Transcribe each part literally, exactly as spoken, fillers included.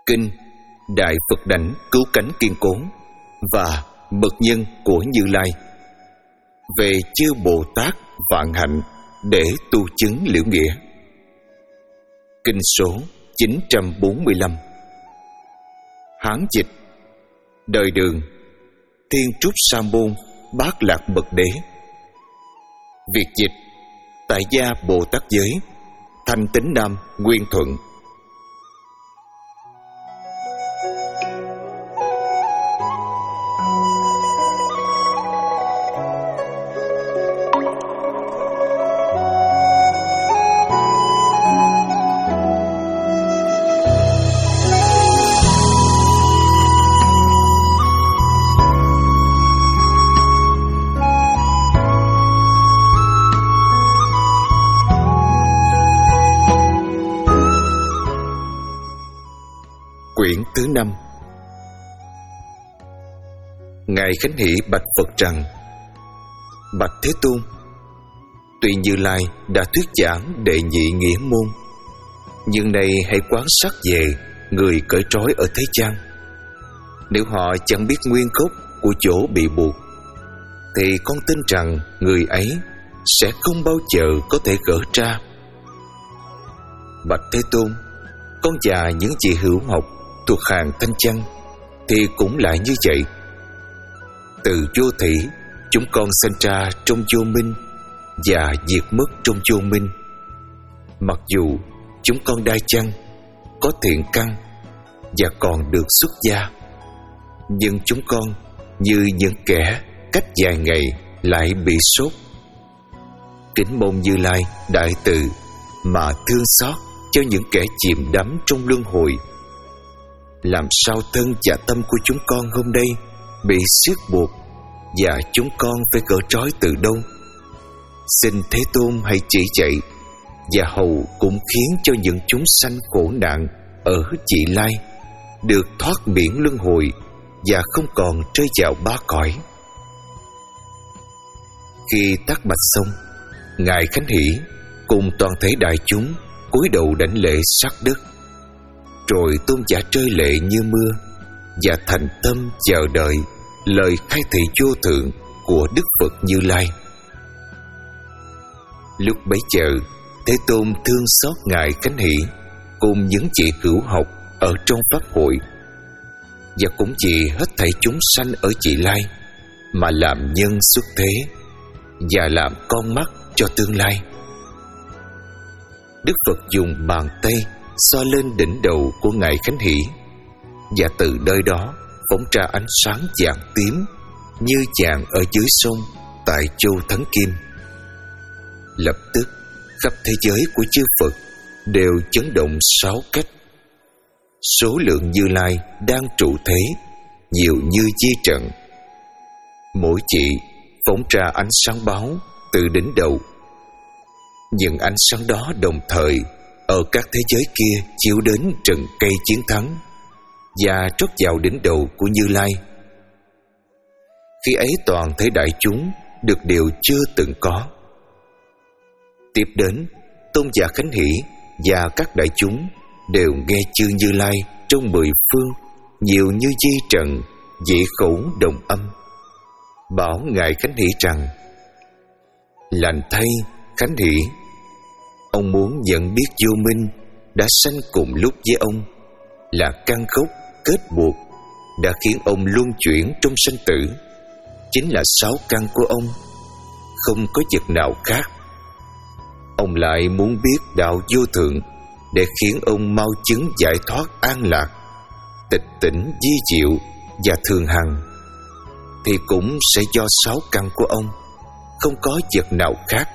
Kinh Đại Phật Đảnh Cứu Cánh Kiên Cố và Mật Nhân của Như Lai về chư Bồ Tát vạn hạnh để tu chứng liễu nghĩa. Kinh số chín trăm bốn mươi lăm. Hán dịch: Đời Đường, Thiên Trúc Sa Môn Bát Lạc Bậc Đế. Việt dịch: Tại gia Bồ Tát Giới, Thanh Tín Nam Nguyên Thuận. Quyển thứ năm. Ngài Khánh Hỷ bạch Phật rằng: Bạch Thế Tôn, tuy Như Lai đã thuyết giảng đệ nhị nghĩa môn, nhưng nay hãy quán sát về người cởi trói ở thế gian. Nếu họ chẳng biết nguyên gốc của chỗ bị buộc, thì con tin rằng người ấy sẽ không bao giờ có thể gỡ ra. Bạch Thế Tôn, con và những vị hữu học thuộc hàng Thanh Văn thì cũng lại như vậy. Từ vô thủy, chúng con sinh ra trong vô minh và diệt mất trong vô minh. Mặc dù chúng con đa chăng, có thiện căn và còn được xuất gia, nhưng chúng con như những kẻ cách vài ngày lại bị sốt. Kính mong Như Lai đại từ mà thương xót cho những kẻ chìm đắm trong luân hồi. Làm sao thân và tâm của chúng con hôm nay bị siết buộc, và chúng con phải gỡ trói từ đâu? Xin Thế Tôn hãy chỉ dạy, và hầu cũng khiến cho những chúng sanh khổ nạn ở vị lai được thoát miễn luân hồi và không còn rơi vào ba cõi. Khi tác bạch xong, Ngài Khánh Hỷ cùng toàn thể đại chúng cúi đầu đảnh lễ sát đất, rồi tôn giả rơi lệ như mưa và thành tâm chờ đợi lời khai thị vô thượng của Đức Phật Như Lai. Lúc bấy giờ, Thế Tôn thương xót Ngài Khánh Hỷ cùng những vị cửu học ở trong pháp hội, và cũng vì hết thảy chúng sanh ở vị lai mà làm nhân xuất thế và làm con mắt cho tương lai. Đức Phật dùng bàn tay xoa lên đỉnh đầu của Ngài Khánh Hỷ, và từ nơi đó phóng ra ánh sáng vàng tím như vàng ở dưới sông tại châu Thắng Kim. Lập tức khắp thế giới của chư Phật đều chấn động sáu cách. Số lượng Như Lai đang trụ thế nhiều như di trận. Mỗi chị phóng ra ánh sáng báo từ đỉnh đầu. Những ánh sáng đó đồng thời ở các thế giới kia chiếu đến trận cây chiến thắng và trót vào đỉnh đầu của Như Lai. Khi ấy toàn thể đại chúng được điều chưa từng có. Tiếp đến, tôn giả Khánh Hỷ và các đại chúng đều nghe chư Như Lai trong mười phương nhiều như di trần, dĩ khẩu đồng âm, bảo Ngài Khánh Hỷ rằng: Lành thay Khánh Hỷ, ông muốn nhận biết vô minh đã sanh cùng lúc với ông là căn gốc kết buộc đã khiến ông luân chuyển trong sanh tử, chính là sáu căn của ông, không có vật nào khác. Ông lại muốn biết đạo vô thượng để khiến ông mau chứng giải thoát an lạc, tịch tỉnh di diệu và thường hằng, thì cũng sẽ do sáu căn của ông, không có vật nào khác.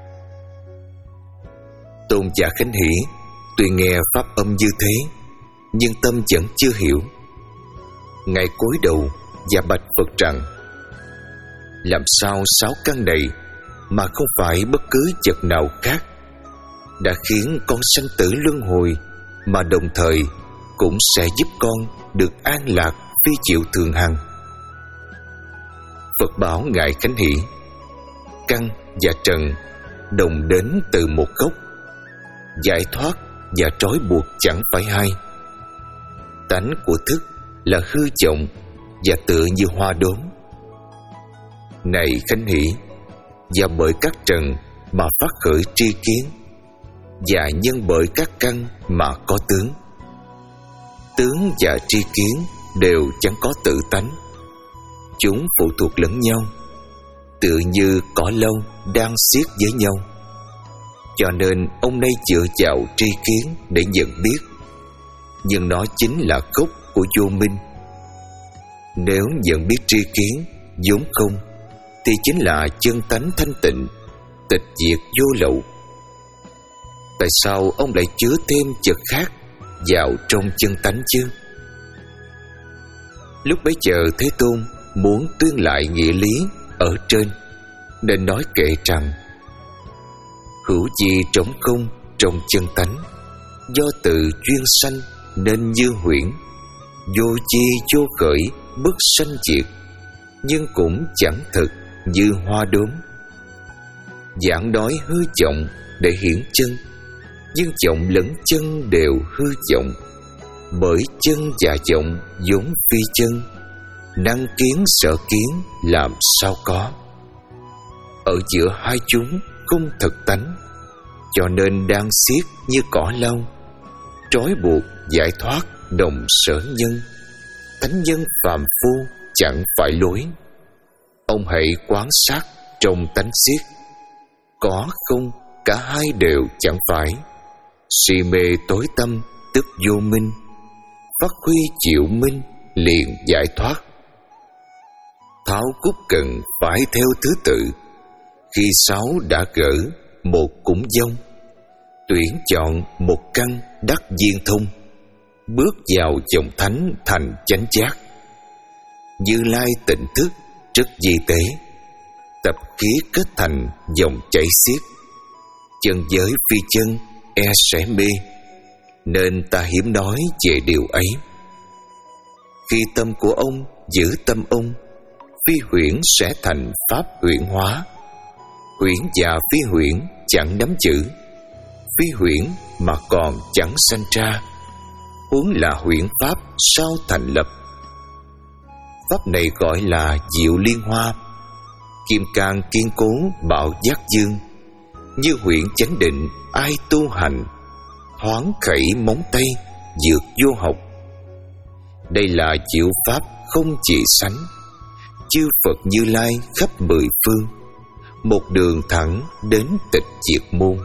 Tôn giả Khánh Hỷ tuy nghe pháp âm như thế, nhưng tâm vẫn chưa hiểu. Ngài cúi đầu và bạch Phật rằng: Làm sao sáu căn này mà không phải bất cứ vật nào khác đã khiến con sanh tử luân hồi, mà đồng thời cũng sẽ giúp con được an lạc phi diệu thường hằng? Phật bảo Ngài Khánh Hỷ: Căn và trần đồng đến từ một gốc, giải thoát và trói buộc chẳng phải hai. tánh của thức là hư vọng và tựa như hoa đốm. Này Khánh Hỷ, và bởi các trần mà phát khởi tri kiến, và nhân bởi các căn mà có tướng. Tướng và tri kiến đều chẳng có tự tánh, chúng phụ thuộc lẫn nhau, tựa như cỏ lâu đang xiết với nhau. Cho nên ông nay dựa vào tri kiến để nhận biết, nhưng nó chính là gốc của vô minh. Nếu nhận biết tri kiến vốn không, thì chính là chân tánh thanh tịnh, tịch diệt vô lậu. Tại sao ông lại chứa thêm vật khác vào trong chân tánh chứ? Lúc bấy giờ Thế Tôn muốn tuyên lại nghĩa lý ở trên, nên nói kệ rằng: hữu chi trống không trong chân tánh, do tự duyên sanh nên như huyễn, vô chi vô khởi bất sanh diệt, nhưng cũng chẳng thực như hoa đốm. Giảng nói hư vọng để hiển chân, nhưng vọng lẫn chân đều hư vọng, bởi chân và vọng vốn phi chân, năng kiến sở kiến làm sao có. Ở giữa hai chúng không thực tánh, cho nên đang xiết như cỏ lau, trói buộc giải thoát đồng sở nhân. Thánh nhân phàm phu chẳng phải lối. Ông hãy quán sát trong tánh xiết, có không cả hai đều chẳng phải. Si mê tối tâm tức vô minh, phát huy chịu minh liền giải thoát. Tháo cúc cần phải theo thứ tự, khi sáu đã gỡ một cũng dông, tuyển chọn một căn đắc viên thông, bước vào dòng thánh thành chánh giác. Như Lai tỉnh thức rất di tế, tập khí kết thành dòng chảy xiết. Chân giới phi chân e sẽ mê, nên ta hiếm nói về điều ấy. Khi tâm của ông giữ tâm ông, phi huyễn sẽ thành pháp huyễn hóa. Huyễn và phi huyễn chẳng nắm giữ, phi huyễn mà còn chẳng sanh ra, huống là huyễn pháp sao thành lập. Pháp này gọi là diệu liên hoa, kim cang kiên cố bảo giác dương. Như huyễn chánh định ai tu hành, thoáng khẩy móng tay dược vô học. Đây là diệu pháp không chỉ sánh, chư Phật Như Lai khắp mười phương, một đường thẳng đến tịch diệt môn.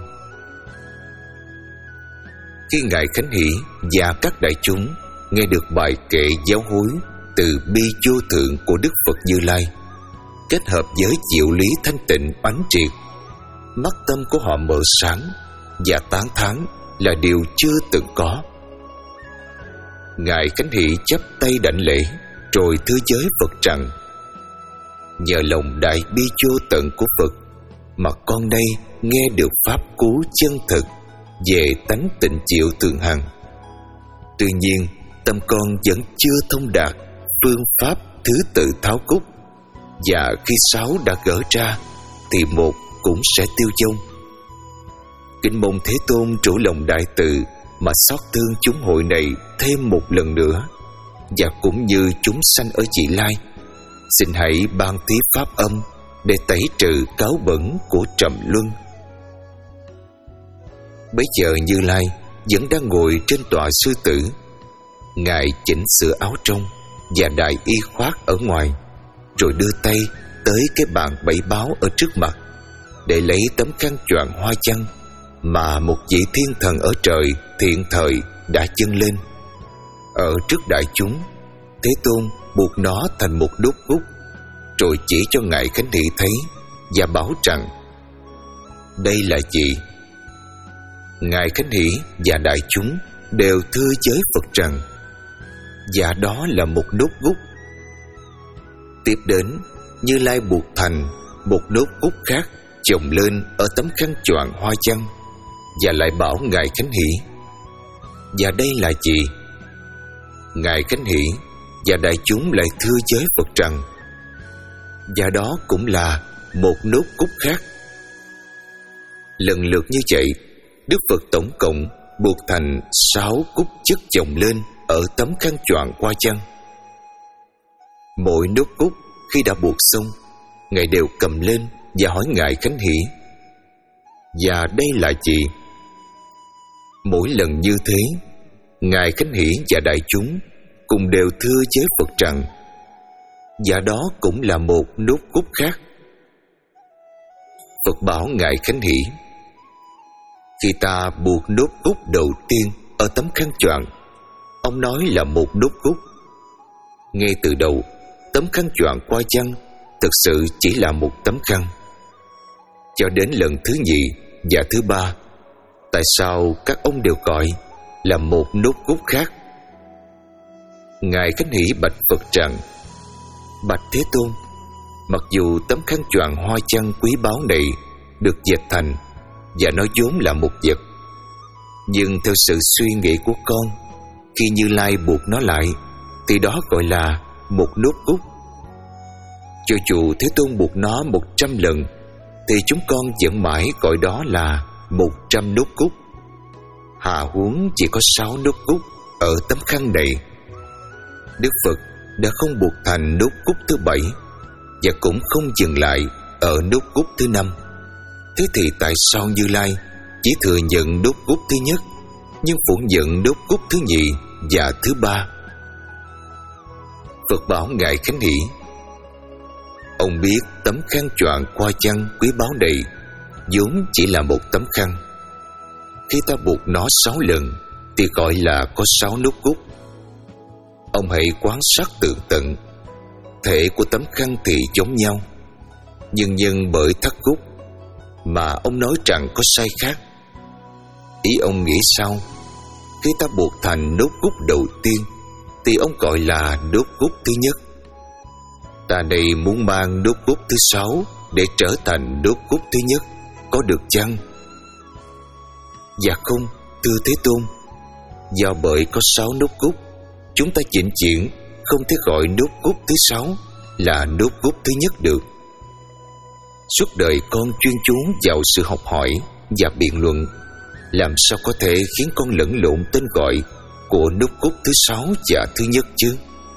Khi Ngài Khánh Hỷ và các đại chúng nghe được bài kệ giáo hối từ bi vô thượng của Đức Phật Như Lai, kết hợp với diệu lý thanh tịnh oánh triệt, mắt tâm của họ mở sáng và tán thán là điều chưa từng có. Ngài Khánh Hỷ chắp tay đảnh lễ, rồi thưa giới Phật rằng: nhờ lòng đại bi vô tận của Phật mà con đây nghe được pháp cú chân thực về tánh tịnh diệu thường hằng. Tuy nhiên tâm con vẫn chưa thông đạt phương pháp thứ tự tháo cúc, và khi sáu đã gỡ ra thì một cũng sẽ tiêu vong. Kính mong Thế Tôn trổ lòng đại từ mà xót thương chúng hội này thêm một lần nữa, và cũng như chúng sanh ở vị lai, xin hãy ban thí pháp âm để tẩy trừ cáo bẩn của trầm luân. Bấy giờ Như Lai vẫn đang ngồi trên tọa sư tử. Ngài chỉnh sửa áo trong và đại y khoác ở ngoài, rồi đưa tay tới cái bàn bảy báo ở trước mặt để lấy tấm khăn choàng hoa chăng mà một vị thiên thần ở trời thiện thời đã dâng lên. Ở trước đại chúng, Thế Tôn buộc nó thành một đốt cúc, rồi chỉ cho Ngài Khánh Hỷ thấy và bảo rằng: đây là gì? Ngài Khánh Hỷ và đại chúng đều thưa với Phật rằng: dạ đó là một đốt cúc. Tiếp đến, Như Lai buộc thành một đốt cúc khác chồng lên ở tấm khăn choàng hoa chăng, và lại bảo Ngài Khánh Hỷ: và đây là gì? Ngài Khánh Hỷ và đại chúng lại thưa với Phật rằng: và đó cũng là một nốt cúc khác. Lần lượt như vậy, Đức Phật tổng cộng buộc thành sáu cúc chất chồng lên ở tấm khăn choàng qua chân. Mỗi nốt cúc khi đã buộc xong, Ngài đều cầm lên và hỏi Ngài Khánh Hỷ: "Và đây là gì?" Mỗi lần như thế, Ngài Khánh Hỷ và đại chúng cùng đều thưa với Phật rằng: "Và đó cũng là một nốt cúc khác." Phật bảo Ngài Khánh Hỷ: "Khi ta buộc nốt cúc đầu tiên ở tấm khăn choàng, ông nói là một nốt cúc. Ngay từ đầu, tấm khăn choàng qua chân thực sự chỉ là một tấm khăn. Cho đến lần thứ nhì và thứ ba, tại sao các ông đều gọi là một nốt cúc khác?" Ngài Khánh Hỷ bạch Phật rằng: "Bạch Thế Tôn, mặc dù tấm khăn choàng hoa chân quý báu này được dệt thành và nó vốn là một vật, nhưng theo sự suy nghĩ của con, khi Như Lai buộc nó lại thì đó gọi là một nốt cúc. Cho dù Thế Tôn buộc nó một trăm lần thì chúng con vẫn mãi gọi đó là một trăm nốt cúc. Hà huống chỉ có sáu nốt cúc ở tấm khăn này. Đức Phật đã không buộc thành nốt cúc thứ bảy và cũng không dừng lại ở nốt cúc thứ năm. Thế thì tại sao Như Lai chỉ thừa nhận nốt cúc thứ nhất nhưng phủ nhận nốt cúc thứ nhì và thứ ba?" Phật bảo Ngài Khánh Hỷ: "Ông biết tấm khăn choàng qua chân quý báu này vốn chỉ là một tấm khăn. Khi ta buộc nó sáu lần thì gọi là có sáu nốt cúc. Ông hãy quan sát tường tận. Thể của tấm khăn thì giống nhau, nhưng nhân bởi thắt cúc mà ông nói rằng có sai khác. Ý ông nghĩ sao? Khi ta buộc thành nốt cúc đầu tiên thì ông gọi là nốt cúc thứ nhất. Ta đây muốn mang nốt cúc thứ sáu để trở thành nốt cúc thứ nhất, có được chăng?" "Dạ không, thưa Thế Tôn. Do bởi có sáu nốt cúc, chúng ta chỉnh chuyển không thể gọi nốt cúc thứ sáu là nốt cúc thứ nhất được. Suốt đời con chuyên chú vào sự học hỏi và biện luận, làm sao có thể khiến con lẫn lộn tên gọi của nốt cúc thứ sáu và thứ nhất chứ?"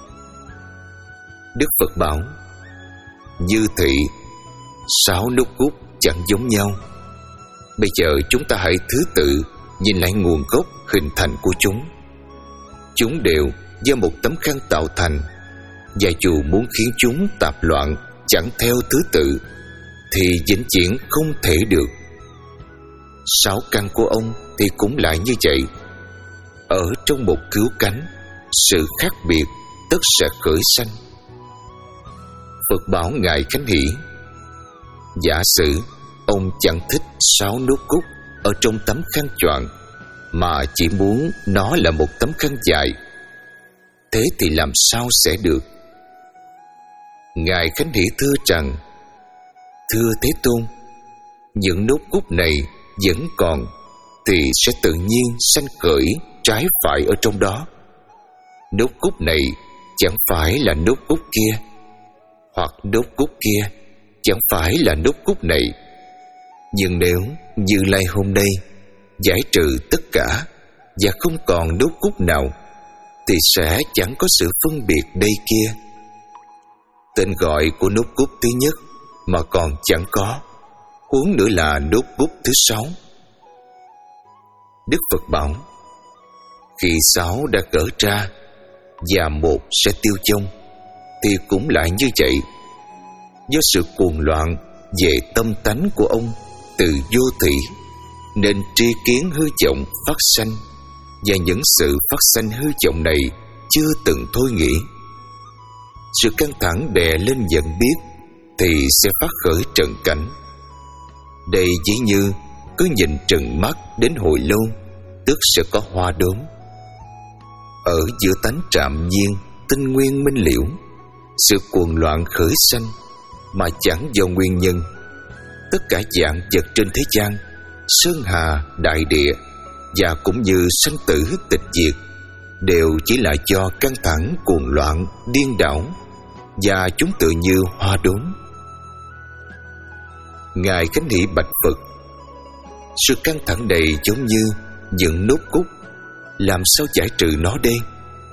Đức Phật bảo: "Như thị, sáu nốt cúc chẳng giống nhau. Bây giờ chúng ta hãy thứ tự nhìn lại nguồn gốc hình thành của chúng. Chúng đều do một tấm khăn tạo thành, và dù muốn khiến chúng tạp loạn chẳng theo thứ tự thì vĩnh viễn không thể được. Sáu căn của ông thì cũng lại như vậy. Ở trong một cứu cánh, sự khác biệt tất sẽ khởi sanh." Phật bảo Ngài Khánh Hỷ: "Giả sử ông chẳng thích sáu nốt cúc ở trong tấm khăn choàng, mà chỉ muốn nó là một tấm khăn dài, thế thì làm sao sẽ được?" Ngài Khánh Hỷ thưa rằng: "Thưa Thế Tôn, những nốt cúc này vẫn còn thì sẽ tự nhiên sanh khởi trái phải ở trong đó. Nốt cúc này chẳng phải là nốt cúc kia, hoặc nốt cúc kia chẳng phải là nốt cúc này. Nhưng nếu Như Lai hôm nay giải trừ tất cả và không còn nốt cúc nào thì sẽ chẳng có sự phân biệt đây kia. Tên gọi của nốt cúc thứ nhất mà còn chẳng có, huống nữa là nốt cúc thứ sáu." Đức Phật bảo: "Khi sáu đã cỡ ra và một sẽ tiêu vong thì cũng lại như vậy. Do sự cuồng loạn về tâm tánh của ông từ vô thủy, nên tri kiến hư vọng phát sanh, và những sự phát sanh hư vọng này chưa từng thôi nghĩ. Sự căng thẳng đè lên nhận biết thì sẽ phát khởi trần cảnh. Đây chỉ như cứ nhìn trừng mắt đến hồi lâu, tức sẽ có hoa đốm. Ở giữa tánh trạm nhiên, tinh nguyên minh liễu, sự cuồng loạn khởi sanh mà chẳng do nguyên nhân. Tất cả dạng vật trên thế gian, sơn hà, đại địa và cũng như sanh tử tịch diệt đều chỉ là do căng thẳng cuồng loạn điên đảo, và chúng tự như hoa đốm." Ngài Khánh Hỷ bạch Phật: "Sự căng thẳng này giống như những nốt cúc, làm sao giải trừ nó đây?"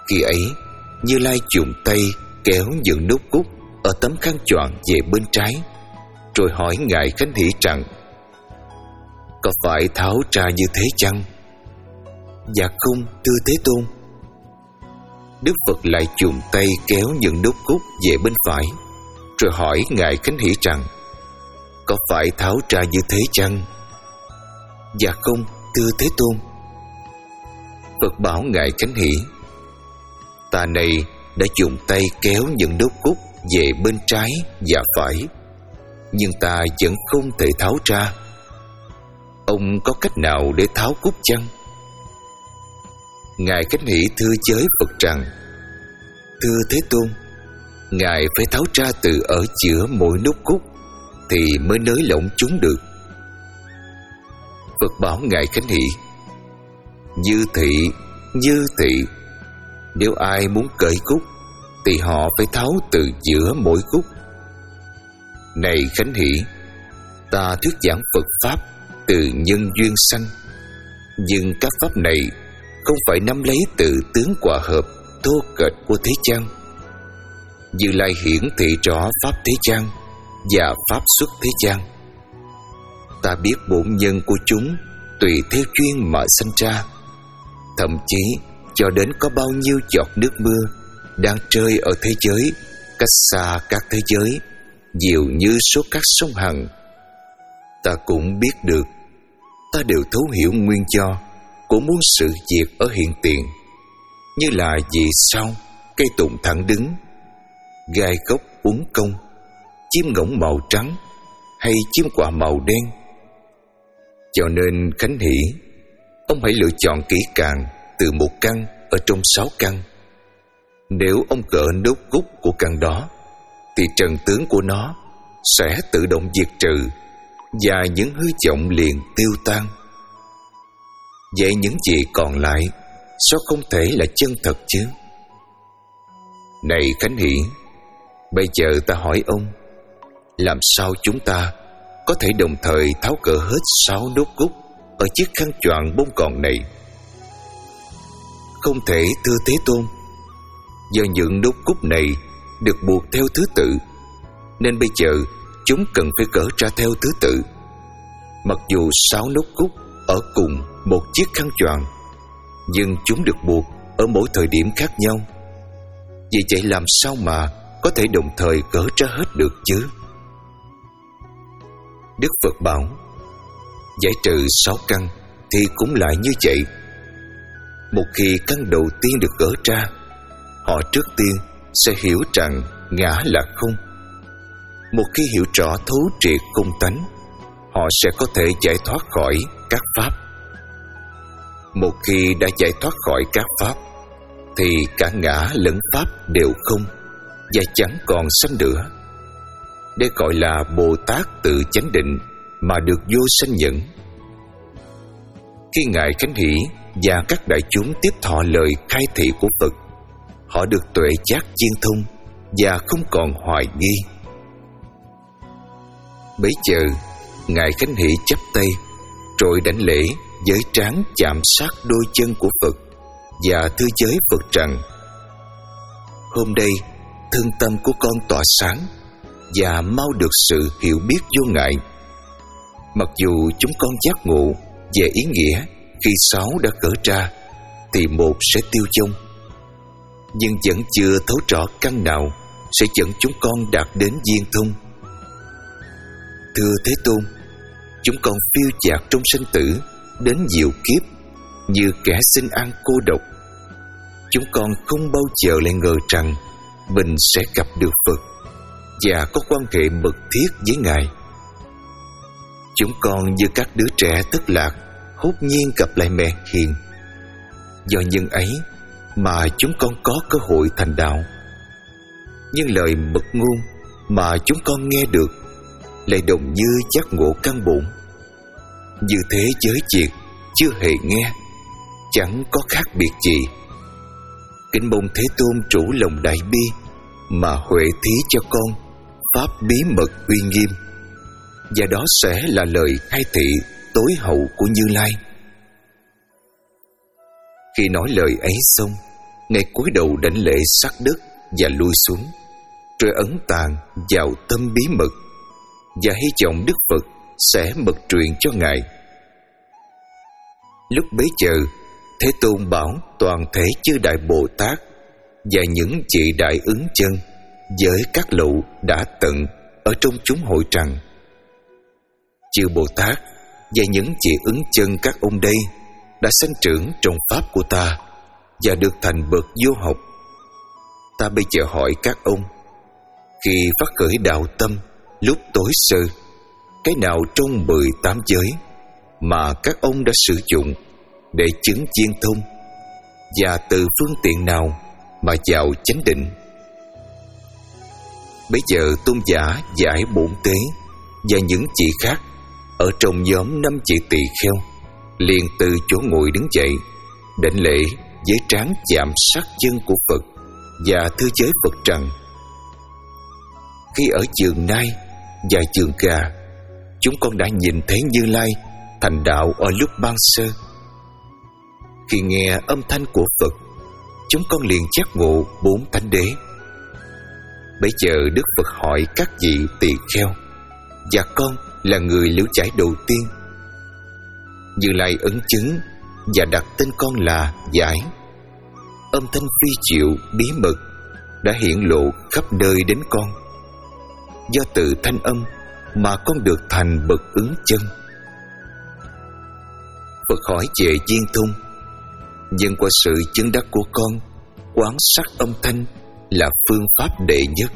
Khi ấy, Như Lai dùng tay kéo những nốt cúc ở tấm khăn choàng về bên trái, rồi hỏi Ngài Khánh Hỷ rằng: có phải tháo ra như thế chăng? Dạ không, thưa Thế Tôn. Đức Phật lại dùng tay kéo những nốt cúc về bên phải, rồi hỏi Ngài Khánh Hỷ rằng: có phải tháo ra như thế chăng? Dạ không, thưa Thế Tôn. Phật bảo Ngài Khánh Hỷ: ta này đã dùng tay kéo những nốt cúc về bên trái và phải, nhưng ta vẫn không thể tháo ra. Ông có cách nào để tháo cúc chăng? Ngài Khánh Hỷ thưa với Phật rằng: thưa Thế Tôn, Ngài phải tháo ra từ ở giữa mỗi nốt cúc thì mới nới lỏng chúng được. Phật bảo Ngài Khánh Hỷ: như thị, như thị, nếu ai muốn cởi cúc thì họ phải tháo từ giữa mỗi cúc. Này Khánh Hỷ, ta thuyết giảng Phật Pháp từ nhân duyên sanh, nhưng các Pháp này không phải nắm lấy từ tướng hòa hợp thô kệch của thế gian. Như Lai hiển thị rõ Pháp thế gian và Pháp xuất thế gian. Ta biết bổn nhân của chúng tùy theo duyên mà sanh ra, thậm chí cho đến có bao nhiêu giọt nước mưa đang rơi ở thế giới cách xa các thế giới nhiều như số các sông Hằng, ta cũng biết được. Ta đều thấu hiểu nguyên do của muôn sự việc ở hiện tiền, như là vì sao cây tùng thẳng đứng, gai gốc uốn cong, chim ngỗng màu trắng hay chim quạ màu đen. Cho nên Khánh Hỷ, ông hãy lựa chọn kỹ càng từ một căn ở trong sáu căn. Nếu ông gỡ nốt cúc của căn đó thì trần tướng của nó sẽ tự động diệt trừ và những hư vọng liền tiêu tan. Vậy những gì còn lại sao không thể là chân thật chứ? Này Khánh Hỷ, bây giờ ta hỏi ông, làm sao chúng ta có thể đồng thời tháo gỡ hết sáu nốt cúc ở chiếc khăn choàng bông gòn này? Không thể, thưa Thế Tôn. Do những nốt cúc này được buộc theo thứ tự, nên bây giờ chúng cần phải gỡ ra theo thứ tự. Mặc dù sáu nốt cúc ở cùng một chiếc khăn choàng, nhưng chúng được buộc ở mỗi thời điểm khác nhau. Vì vậy làm sao mà có thể đồng thời gỡ ra hết được chứ? Đức Phật bảo: giải trừ sáu căn thì cũng lại như vậy. Một khi căn đầu tiên được gỡ ra, họ trước tiên sẽ hiểu rằng ngã là không. Một khi hiểu rõ thấu triệt không tánh, họ sẽ có thể giải thoát khỏi các pháp. Một khi đã giải thoát khỏi các pháp thì cả ngã lẫn pháp đều không và chẳng còn sanh nữa. Đây gọi là Bồ Tát tự chánh định mà được vô sanh nhẫn. Khi Ngài Khánh Hỷ và các đại chúng tiếp thọ lời khai thị của Phật, họ được tuệ giác chiên thông và không còn hoài nghi. Bấy giờ Ngài Khánh Hỷ chắp tay rồi đảnh lễ với trán chạm sát đôi chân của Phật và thưa với Phật rằng: hôm nay thân tâm của con tỏa sáng và mau được sự hiểu biết vô ngại. Mặc dù chúng con giác ngộ về ý nghĩa khi sáu đã cỡ ra thì một sẽ tiêu vong, nhưng vẫn chưa thấu rõ căn nào sẽ dẫn chúng con đạt đến viên thông. Thưa Thế Tôn, chúng con phiêu dạt trong sinh tử đến nhiều kiếp như kẻ sinh ăn cô độc. Chúng con không bao giờ lại ngờ rằng mình sẽ gặp được Phật và có quan hệ mật thiết với Ngài. Chúng con như các đứa trẻ thất lạc hốt nhiên gặp lại mẹ hiền. Do nhân ấy mà chúng con có cơ hội thành đạo. Nhưng lời mật ngôn mà chúng con nghe được lại đồng như giác ngộ căn bổn. Như thế giới việc chưa hề nghe, chẳng có khác biệt gì. Kính mong Thế Tôn chủ lòng đại bi mà huệ thí cho con pháp bí mật uy nghiêm, và đó sẽ là lời khai thị tối hậu của Như Lai. Khi nói lời ấy xong, Ngài cúi đầu đảnh lễ sát đất và lui xuống, rồi ấn tàn vào tâm bí mật và hy vọng Đức Phật sẽ mật truyền cho Ngài. Lúc bấy giờ, Thế Tôn bảo toàn thể chư Đại Bồ Tát và những vị Đại Ứng Chân với các lậu đã tận ở trong chúng hội tràng: chư Bồ Tát và những vị Ứng Chân các ông đây đã sanh trưởng trong pháp của ta và được thành bậc vô học. Ta bây giờ hỏi các ông, khi phát khởi đạo tâm lúc tối sơ, cái nào trong mười tám giới mà các ông đã sử dụng để chứng viên thông, và từ phương tiện nào mà vào chánh định? Bây giờ tôn giả giải bổn tế và những chị khác ở trong nhóm năm chị tỳ kheo liền từ chỗ ngồi đứng dậy, đảnh lễ với trán chạm sát chân của Phật và thưa giới Phật rằng: khi ở Giường Nai và Giường Gà, chúng con đã nhìn thấy Như Lai thành đạo ở lúc ban sơ. Khi nghe âm thanh của Phật, chúng con liền giác ngộ bốn thánh đế. Bây giờ Đức Phật hỏi các vị tỳ kheo, và con là người liễu giải đầu tiên. Như Lai ấn chứng và đặt tên con là Giải. Âm thanh phi diệu bí mật đã hiện lộ khắp nơi đến con. Do từ thanh âm mà con được thành bậc ứng chân. Phật hỏi về viên thông, nhưng qua sự chứng đắc của con, quán sát âm thanh là phương pháp đệ nhất.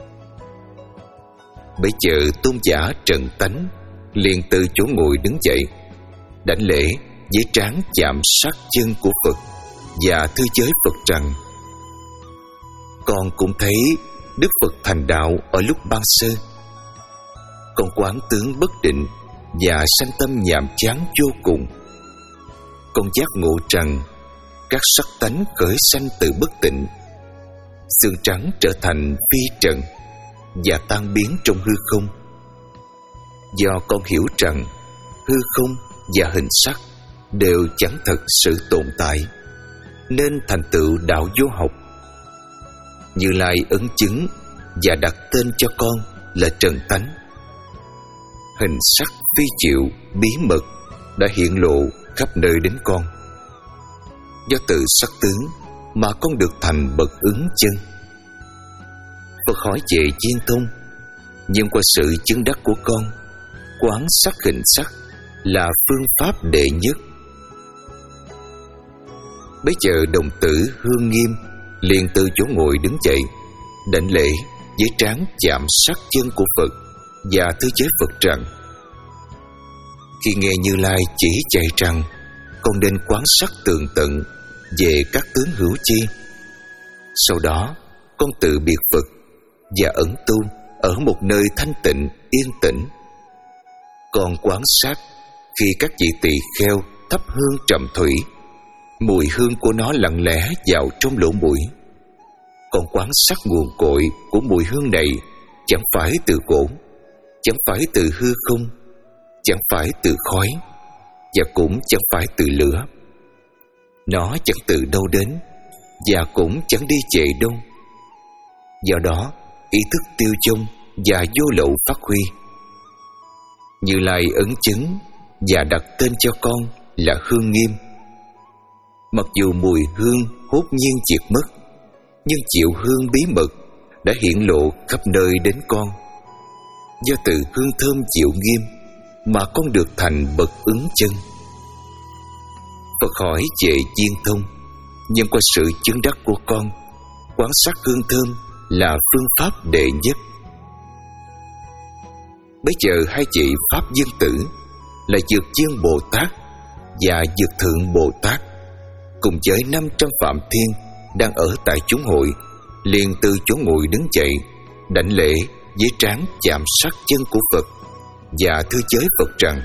Bây giờ tôn giả Trần Tánh liền từ chỗ ngồi đứng dậy, đảnh lễ với trán chạm sát chân của Phật và thưa giới Phật rằng: con cũng thấy Đức Phật thành đạo ở lúc ban sơ. Con quán tướng bất định và sanh tâm nhàm chán vô cùng. Con giác ngộ rằng các sắc tánh khởi sanh từ bất tịnh, xương trắng trở thành phi trần và tan biến trong hư không. Do con hiểu rằng hư không và hình sắc đều chẳng thật sự tồn tại, nên thành tựu đạo vô học. Như Lai ấn chứng và đặt tên cho con là Trần Tánh. Hình sắc phi diệu bí mật đã hiện lộ khắp nơi đến con. Do từ sắc tướng mà con được thành bậc ứng chân. Phật hỏi về viên thông, nhưng qua sự chứng đắc của con, quán sắc hình sắc là phương pháp đệ nhất. Bây giờ đồng tử Hương Nghiêm liền từ chỗ ngồi đứng dậy, đảnh lễ với trán chạm sát chân của Phật và thưa giới Phật rằng: khi nghe Như Lai chỉ dạy rằng con nên quán sát tường tận về các tướng hữu chi, sau đó con tự biệt Phật và ẩn tu ở một nơi thanh tịnh yên tĩnh. Con quán sát khi các vị tỳ kheo thắp hương trầm thủy, mùi hương của nó lặng lẽ vào trong lỗ mũi. Con quán sát nguồn cội của mùi hương này chẳng phải từ gỗ, chẳng phải từ hư không, chẳng phải từ khói, và cũng chẳng phải từ lửa. Nó chẳng từ đâu đến, và cũng chẳng đi về đâu. Do đó, ý thức tiêu chung và vô lậu phát huy. Như Lai ấn chứng và đặt tên cho con là Hương Nghiêm. Mặc dù mùi hương hốt nhiên diệt mất, nhưng diệu hương bí mật đã hiện lộ khắp nơi đến con. Do từ hương thơm diệu nghiêm mà con được thành bậc ứng chân. Phật hỏi về viên thông, nhưng qua sự chứng đắc của con, quán sát hương thơm là phương pháp đệ nhất. Bây giờ hai vị Pháp Dân Tử là Dược Dương Bồ Tát và Dược Thượng Bồ Tát cùng với năm trăm Phạm Thiên đang ở tại chúng hội liền từ chỗ ngồi đứng dậy, đảnh lễ với trán chạm sát chân của Phật và thưa giới Phật rằng: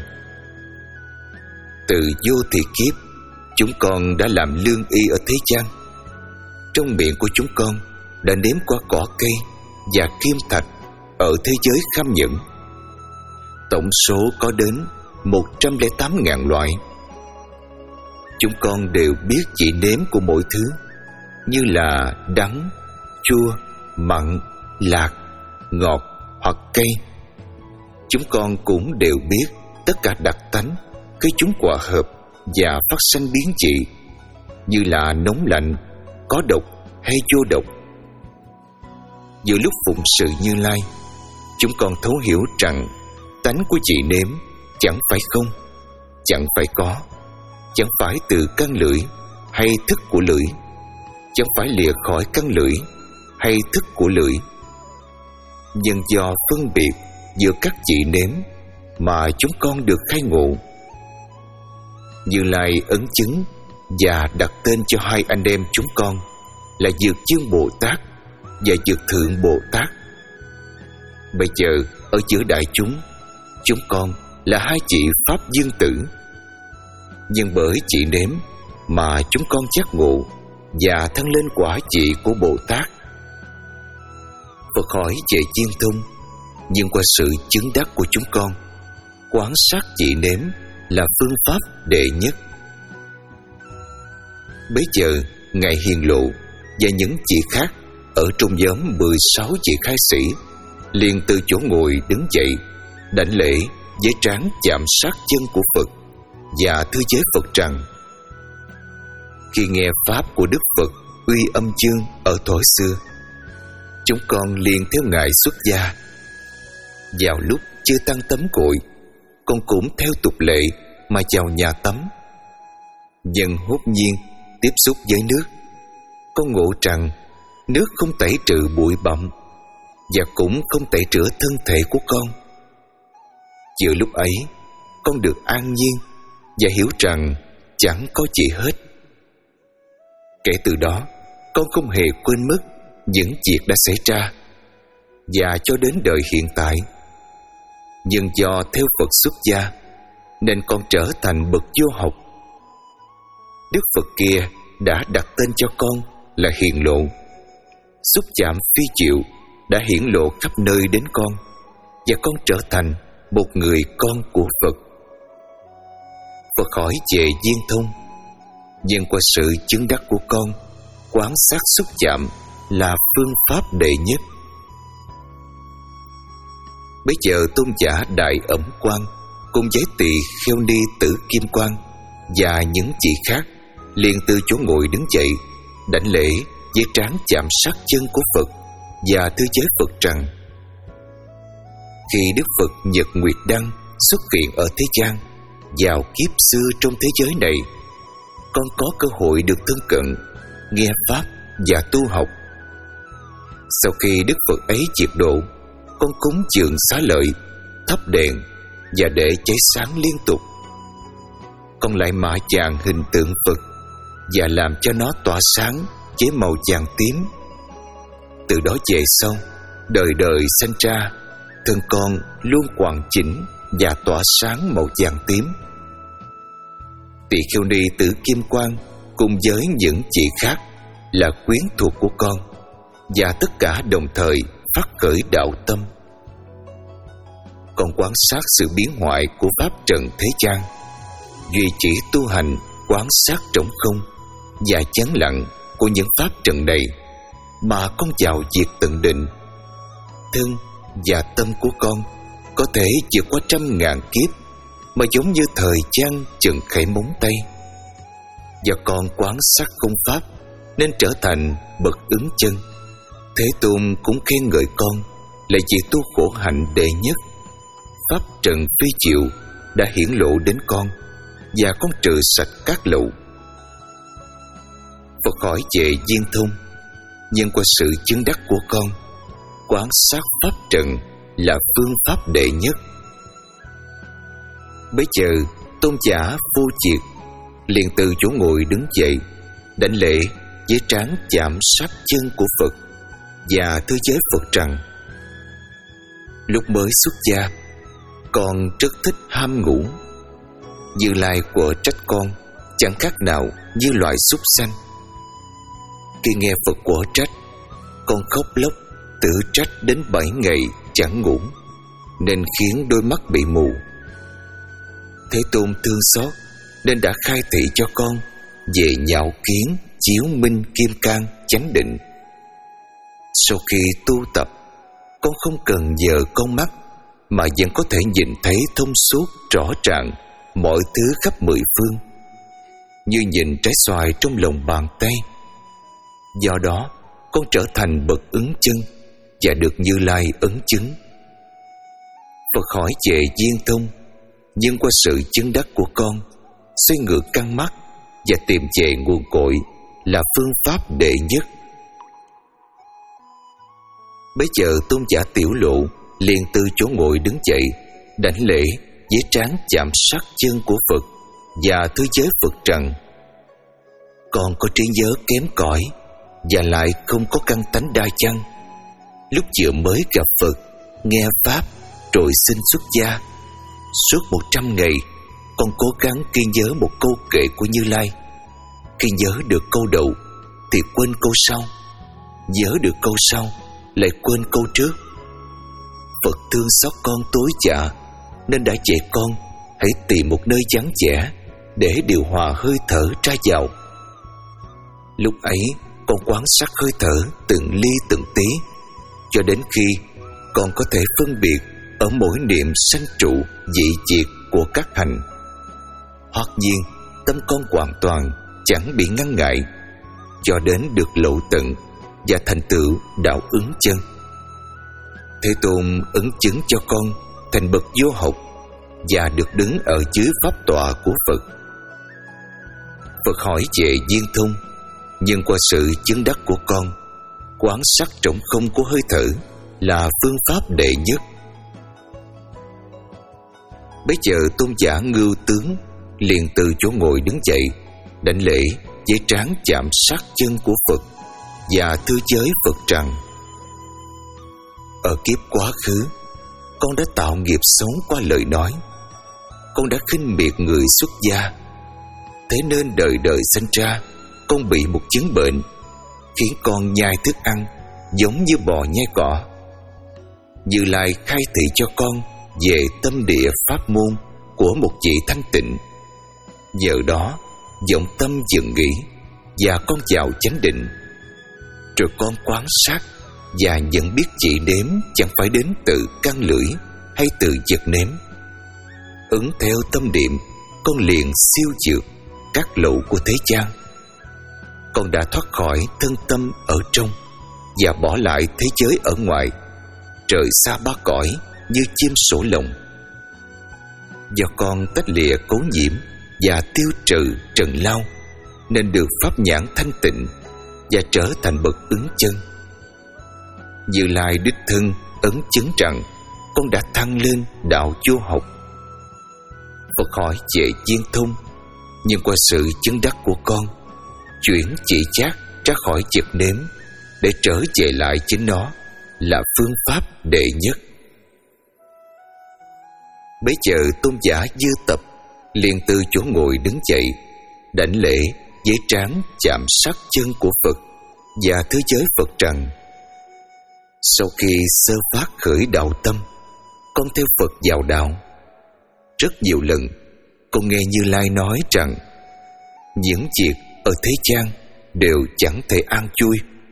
từ vô thị kiếp, chúng con đã làm lương y ở thế gian. Trong miệng của chúng con đã nếm qua cỏ cây và kim thạch ở thế giới kham nhẫn. Tổng số có đến một trăm lẻ tám ngàn loại. Chúng con đều biết vị nếm của mỗi thứ, như là đắng, chua, mặn, lạc, ngọt hoặc cay. Chúng con cũng đều biết tất cả đặc tánh khi chúng hòa hợp và phát sanh biến dị, như là nóng lạnh, có độc hay vô độc. Giữa lúc phụng sự Như Lai, chúng con thấu hiểu rằng tánh của chị nếm chẳng phải không, chẳng phải có, chẳng phải từ căn lưỡi hay thức của lưỡi, chẳng phải lìa khỏi căn lưỡi hay thức của lưỡi. Nhưng do phân biệt giữa các chị nếm mà chúng con được khai ngộ. Như Lai ấn chứng và đặt tên cho hai anh em chúng con là Dược Dương Bồ Tát và Dược Thượng Bồ Tát. Bây giờ ở giữa đại chúng, chúng con là hai chị Pháp Dương Tử. Nhưng bởi chị nếm mà chúng con giác ngộ và thăng lên quả chị của Bồ Tát. Phật hỏi về viên thông, nhưng qua sự chứng đắc của chúng con, quán sát chị nếm là phương pháp đệ nhất. Bấy giờ Ngài Hiền Lộ và những chị khác ở trong nhóm mười sáu chị khai sĩ liền từ chỗ ngồi đứng dậy, đảnh lễ với trán chạm sát chân của Phật và thưa với Phật rằng: khi nghe pháp của Đức Phật uy âm chương ở thuở xưa, chúng con liền theo Ngài xuất gia. Vào lúc chưa tăng tắm cội, con cũng theo tục lệ mà vào nhà tắm. Nhưng hốt nhiên tiếp xúc với nước, con ngộ rằng nước không tẩy trừ bụi bặm và cũng không tẩy rửa thân thể của con. Giữa lúc ấy, con được an nhiên và hiểu rằng chẳng có gì hết. Kể từ đó, con không hề quên mất những việc đã xảy ra và cho đến đời hiện tại. Nhưng do theo Phật xuất gia nên con trở thành bậc vô học. Đức Phật kia đã đặt tên cho con là Hiền Lộ. Xúc chạm phi diệu đã hiển lộ khắp nơi đến con, và con trở thành một người con của Phật. Phật hỏi về viên thông, nhưng qua sự chứng đắc của con, quán sát xúc chạm là phương pháp đệ nhất. Bây giờ tôn giả Đại Ẩm Quang cùng với tỳ Kheo Ni Tử Kim Quang và những chị khác liền từ chỗ ngồi đứng dậy, đảnh lễ với trán chạm sát chân của Phật và thưa với Phật rằng: khi Đức Phật Nhật Nguyệt Đăng xuất hiện ở thế gian vào kiếp xưa trong thế giới này, con có cơ hội được thân cận, nghe pháp và tu học. Sau khi Đức Phật ấy diệt độ, con cúng dường xá lợi, thắp đèn và để cháy sáng liên tục. Con lại mạ vàng hình tượng Phật và làm cho nó tỏa sáng với màu vàng tím. Từ đó về sau, đời đời sanh ra, thân con luôn hoàn chỉnh và tỏa sáng màu vàng tím. Tỳ Kheo Ni Tử Kim Quang cùng với những chị khác là quyến thuộc của con, và tất cả đồng thời phát khởi đạo tâm. Con quan sát sự biến hoại của pháp trần thế gian, duy chỉ tu hành quán sát trống không và chán lặng của những pháp trần này, mà con vào việc tận định. Thân và tâm của con có thể vượt qua trăm ngàn kiếp, mà giống như thời gian chừng khẽ móng tay. Do con quán sát không pháp nên trở thành bậc ứng chân. Thế Tôn cũng khen ngợi con là việc tu khổ hạnh đệ nhất. Pháp trần tuy chịu đã hiển lộ đến con, và con trừ sạch các lậu. Phật hỏi về viên thông, nhưng qua sự chứng đắc của con, quán sát pháp trần là phương pháp đệ nhất. Bấy giờ tôn giả Vô Diệt liền từ chỗ ngồi đứng dậy, đảnh lễ với trán chạm sát chân của Phật và thưa với Phật rằng: lúc mới xuất gia, con rất thích ham ngủ. Như Lai của trách con chẳng khác nào như loài súc sanh. Khi nghe Phật của trách, con khóc lóc tự trách đến bảy ngày chẳng ngủ, nên khiến đôi mắt bị mù. Thế Tôn thương xót nên đã khai thị cho con về nhạo kiến chiếu minh kim cang chánh định. Sau khi tu tập, con không cần nhờ con mắt mà vẫn có thể nhìn thấy thông suốt rõ ràng mọi thứ khắp mười phương, như nhìn trái xoài trong lòng bàn tay. Do đó, con trở thành bậc ứng chân và được Như Lai ấn chứng. Phật hỏi về viên thông, nhưng qua sự chứng đắc của con, xoay ngược căn mắt và tìm về nguồn cội là phương pháp đệ nhất. Bấy giờ tôn giả Tiểu Lộ liền từ chỗ ngồi đứng dậy, đảnh lễ với trán chạm sát chân của Phật và thứ giới Phật rằng: con có trí nhớ kém cỏi và lại không có căn tánh đa chăng. Lúc vừa mới gặp Phật, nghe pháp rồi xin xuất gia, suốt một trăm ngày con cố gắng ghi nhớ một câu kệ của Như Lai. Khi nhớ được câu đầu thì quên câu sau, nhớ được câu sau lại quên câu trước. Phật thương xót con tối dạ, nên đã dạy con hãy tìm một nơi vắng vẻ để điều hòa hơi thở ra vào. Lúc ấy con quan sát hơi thở từng ly từng tí, cho đến khi con có thể phân biệt ở mỗi niệm sanh trụ dị diệt của các hành. Hoặc nhiên tâm con hoàn toàn chẳng bị ngăn ngại, cho đến được lộ tận và thành tựu đạo ứng chân. Thế Tôn ứng chứng cho con thành bậc vô học và được đứng ở dưới pháp tọa của Phật. Phật hỏi về viên thông, nhưng qua sự chứng đắc của con, quán sát trống không của hơi thở là phương pháp đệ nhất. Bấy giờ tôn giả Ngưu Tướng liền từ chỗ ngồi đứng dậy, đảnh lễ với trán chạm sát chân của Phật và thưa giới Phật rằng: ở kiếp quá khứ, con đã tạo nghiệp xấu qua lời nói. Con đã khinh miệt người xuất gia, thế nên đời đời sinh ra con bị một chứng bệnh khiến con nhai thức ăn giống như bò nhai cỏ. Như Lai khai thị cho con về tâm địa pháp môn của một vị thanh tịnh. Nhờ đó vọng tâm dừng nghỉ và con vào chánh định. Rồi con quan sát và nhận biết chỉ nếm chẳng phải đến từ căn lưỡi hay từ vật nếm. Ứng theo tâm niệm, con liền siêu vượt các lậu của thế gian. Con đã thoát khỏi thân tâm ở trong và bỏ lại thế giới ở ngoài, trời xa ba cõi như chim sổ lồng. Do con tách lìa cố nhiễm và tiêu trừ trần lao, nên được pháp nhãn thanh tịnh và trở thành bậc ứng chân. Như Lai đích thân ấn chứng rằng con đã thăng lên đạo vô học. Phật hỏi về viên thông, nhưng qua sự chứng đắc của con, chuyển chỉ giác ra khỏi vật nếm để trở về lại chính nó là phương pháp đệ nhất. Bấy giờ tôn giả Dư Tập liền từ chỗ ngồi đứng dậy, đảnh lễ với trán chạm sát chân của Phật và thứ giới Phật rằng: sau khi sơ phát khởi đạo tâm, con theo Phật vào đạo. Rất nhiều lần con nghe Như Lai nói rằng những việc ở thế gian đều chẳng thể an vui.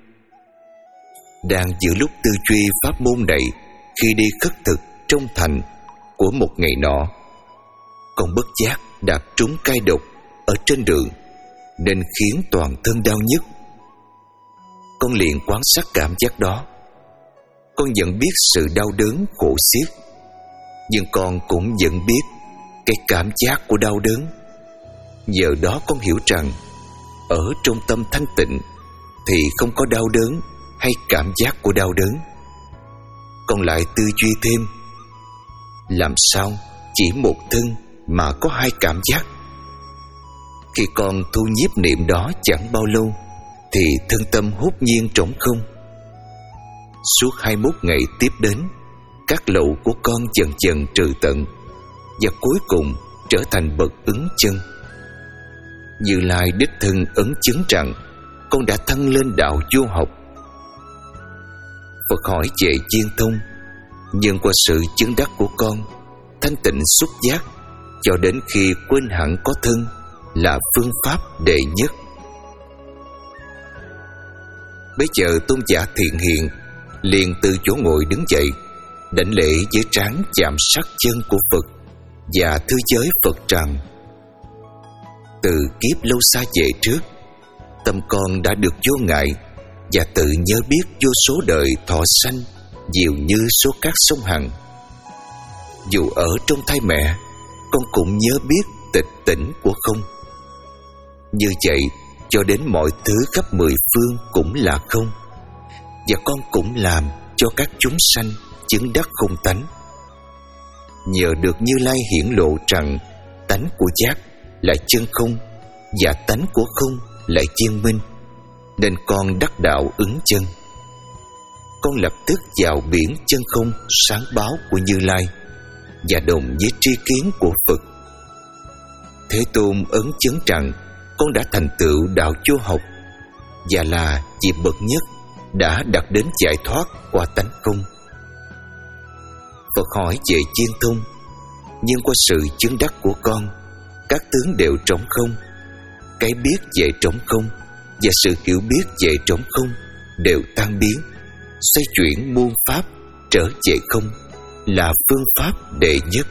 Đang giữa lúc tư duy pháp môn này, khi đi khất thực trong thành của một ngày nọ, con bất giác đạp trúng cay độc ở trên đường, nên khiến toàn thân đau nhức. Con liền quan sát cảm giác đó. Con nhận biết sự đau đớn khổ xiết, nhưng con cũng nhận biết cái cảm giác của đau đớn. Nhờ đó con hiểu rằng ở trong tâm thanh tịnh thì không có đau đớn hay cảm giác của đau đớn. Con lại tư duy thêm: làm sao chỉ một thân mà có hai cảm giác? Khi con thu nhiếp niệm đó chẳng bao lâu thì thân tâm hốt nhiên trống không. Suốt hai mươi mốt ngày tiếp đến, các lậu của con dần dần trừ tận và cuối cùng trở thành bậc ứng chân. Như Lai đích thân ấn chứng rằng con đã thăng lên đạo vô học. Phật hỏi về viên thông, nhưng qua sự chứng đắc của con, thanh tịnh xuất giác cho đến khi quên hẳn có thân là phương pháp đệ nhất. Bấy giờ tôn giả Thiện Hiện liền từ chỗ ngồi đứng dậy, đảnh lễ với trán chạm sát chân của Phật và thưa giới Phật rằng: từ kiếp lâu xa về trước, tâm con đã được vô ngại và tự nhớ biết vô số đời thọ sanh nhiều như số cát sông Hằng. Dù ở trong thai mẹ, con cũng nhớ biết tịch tỉnh của không. Như vậy cho đến mọi thứ khắp mười phương cũng là không, và con cũng làm cho các chúng sanh chứng đắc không tánh. Nhờ được Như Lai hiển lộ rằng tánh của giác là chân không và tánh của không là viên minh, nên con đắc đạo ứng chân. Con lập tức vào biển chân không sáng báo của Như Lai và đồng với tri kiến của Phật. Thế Tôn ấn chứng rằng con đã thành tựu đạo vô học và là vị bậc nhất đã đạt đến giải thoát qua tánh không. Phật hỏi về chiên thông, nhưng qua sự chứng đắc của con, các tướng đều trống không. Cái biết về trống không và sự hiểu biết về trống không đều tan biến, xoay chuyển muôn pháp trở về không, là phương pháp đệ nhất.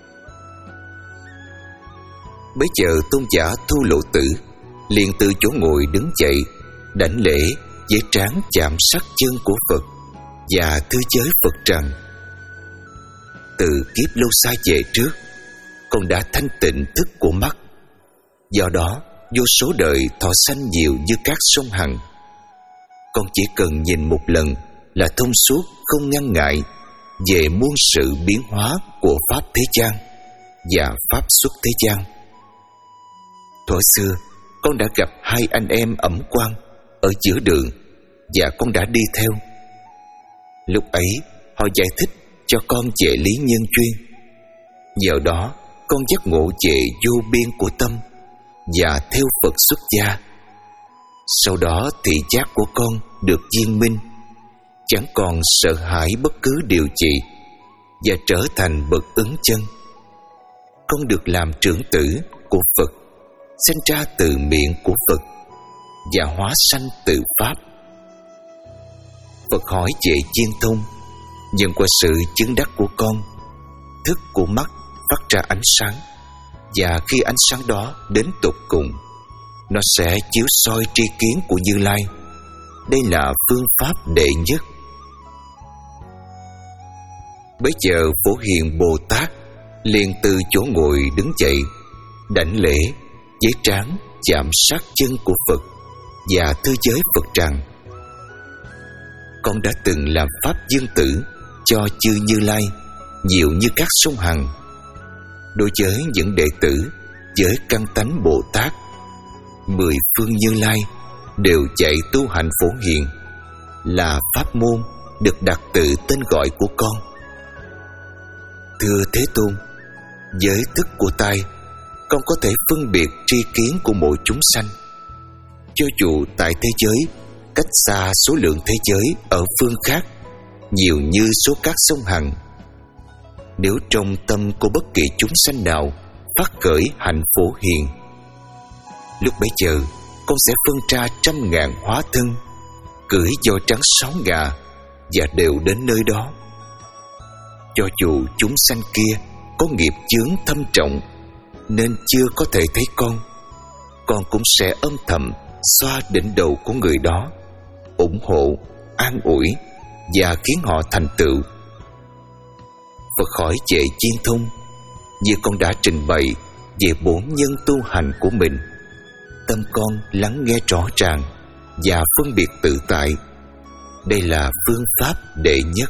Bấy giờ tôn giả Thu Lộ Tử liền từ chỗ ngồi đứng dậy, đảnh lễ với trán chạm sát chân của Phật và thưa giới Phật rằng: từ kiếp lâu xa về trước, con đã thanh tịnh thức của mắt, do đó vô số đời thọ sanh nhiều như các sông Hằng. Con chỉ cần nhìn một lần là thông suốt không ngăn ngại về muôn sự biến hóa của pháp thế gian và pháp xuất thế gian. Thuở xưa con đã gặp hai anh em ẩm quan ở giữa đường và con đã đi theo. Lúc ấy họ giải thích cho con về lý nhân duyên. Nhờ đó con giác ngộ về vô biên của tâm và theo Phật xuất gia. Sau đó thị giác của con được viên minh, chẳng còn sợ hãi bất cứ điều gì và trở thành bậc ứng chân. Con được làm trưởng tử của Phật, sinh ra từ miệng của Phật và hóa sanh từ Pháp. Phật hỏi về chiên thông, nhưng qua sự chứng đắc của con, thức của mắt phát ra ánh sáng, và khi ánh sáng đó đến tột cùng, nó sẽ chiếu soi tri kiến của Như Lai. Đây là phương pháp đệ nhất. Bấy giờ Phổ Hiền Bồ Tát liền từ chỗ ngồi đứng dậy, đảnh lễ với trán chạm sát chân của Phật và thưa giới Phật rằng: con đã từng làm pháp dương tử cho chư Như Lai nhiều như các sông Hằng. Đối với những đệ tử với căn tánh Bồ Tát, mười phương Như Lai đều dạy tu hành Phổ Hiền, là pháp môn được đặt tự tên gọi của con. Thưa Thế Tôn, với thức của tai, con có thể phân biệt tri kiến của mỗi chúng sanh. Cho dù tại thế giới cách xa số lượng thế giới ở phương khác nhiều như số các sông Hằng, nếu trong tâm của bất kỳ chúng sanh nào phát khởi hạnh Phổ Hiền, lúc bấy giờ con sẽ phân ra trăm ngàn hóa thân, cưỡi voi trắng sáu ngà và đều đến nơi đó. Cho dù chúng sanh kia có nghiệp chướng thâm trọng nên chưa có thể thấy con, con cũng sẽ âm thầm xoa đỉnh đầu của người đó, ủng hộ, an ủi và khiến họ thành tựu. Phật hỏi về chiên thông, như con đã trình bày về bổn nhân tu hành của mình, tâm con lắng nghe rõ ràng và phân biệt tự tại. Đây là phương pháp đệ nhất.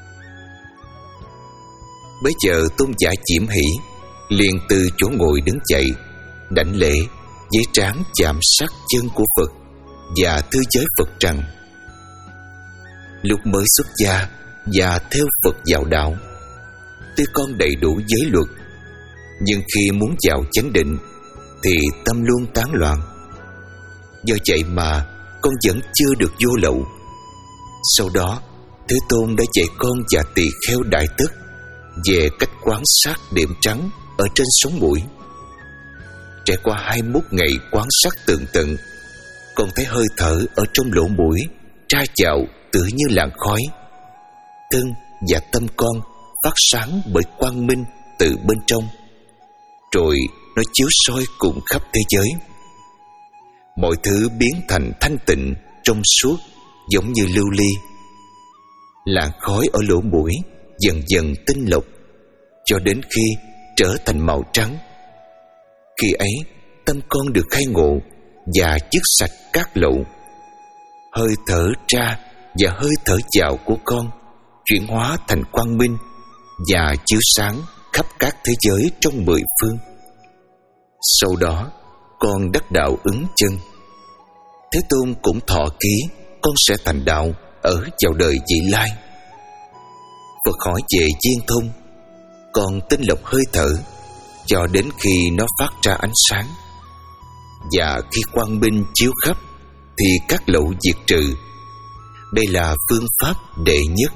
Bấy giờ tôn giả Chiểm Hỷ liền từ chỗ ngồi đứng dậy, đảnh lễ với trán chạm sát chân của Phật và thưa giới Phật rằng: lúc mới xuất gia và theo Phật vào đạo, tuy con đầy đủ giới luật, nhưng khi muốn vào chánh định thì tâm luôn tán loạn. Do vậy mà con vẫn chưa được vô lậu. Sau đó Thế Tôn đã dạy con và tỳ kheo Đại Tất về cách quan sát điểm trắng ở trên sống mũi. Trải qua hai mươi mốt ngày quan sát tường tận, con thấy hơi thở ở trong lỗ mũi tra chạo tựa như làn khói. Thân và tâm con phát sáng bởi quang minh từ bên trong, rồi nó chiếu soi cùng khắp thế giới. Mọi thứ biến thành thanh tịnh, trong suốt, giống như lưu ly. Làn khói ở lỗ mũi dần dần tinh lọc, cho đến khi trở thành màu trắng. Khi ấy, tâm con được khai ngộ và dứt sạch các lậu. Hơi thở ra và hơi thở vào của con chuyển hóa thành quang minh và chiếu sáng khắp các thế giới trong mười phương. Sau đó, con đắc đạo ứng chân. Thế Tôn cũng thọ ký con sẽ thành đạo ở vào đời vị lai. Phật hỏi về viên thông. Con tinh lọc hơi thở cho đến khi nó phát ra ánh sáng, và khi quang minh chiếu khắp thì các lậu diệt trừ. Đây là phương pháp đệ nhất.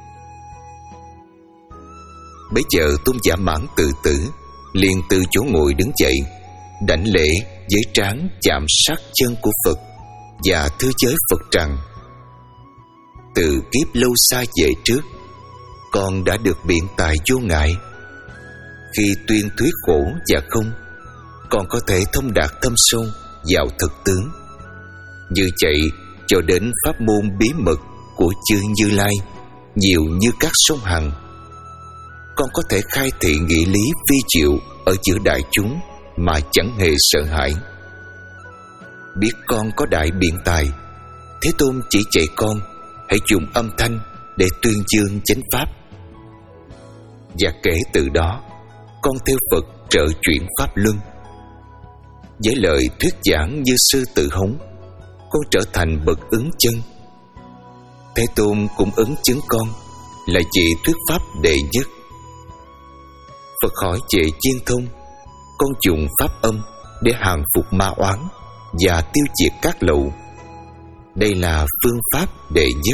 Bấy giờ tôn giả Mãn Tự Tử liền từ chỗ ngồi đứng dậy, đảnh lễ với trán chạm sát chân của Phật và thưa giới Phật rằng: từ kiếp lâu xa về trước, con đã được biện tài vô ngại. Khi tuyên thuyết khổ và không, con có thể thông đạt thâm sâu vào thực tướng. Như vậy cho đến pháp môn bí mật của chư Như Lai nhiều như các sông Hằng. Con có thể khai thị nghĩa lý vi diệu ở giữa đại chúng mà chẳng hề sợ hãi. Biết con có đại biện tài, Thế Tôn chỉ dạy con hãy dùng âm thanh để tuyên dương chánh pháp. Và kể từ đó, con theo Phật trợ chuyển pháp luân. Với lời thuyết giảng như sư tử hống, con trở thành bậc ứng chân. Thế Tôn cũng ứng chứng con là vị thuyết pháp đệ nhất. Phật hỏi về viên thông. Con dùng pháp âm để hàng phục ma oán và tiêu diệt các lậu. Đây là phương pháp đệ nhất.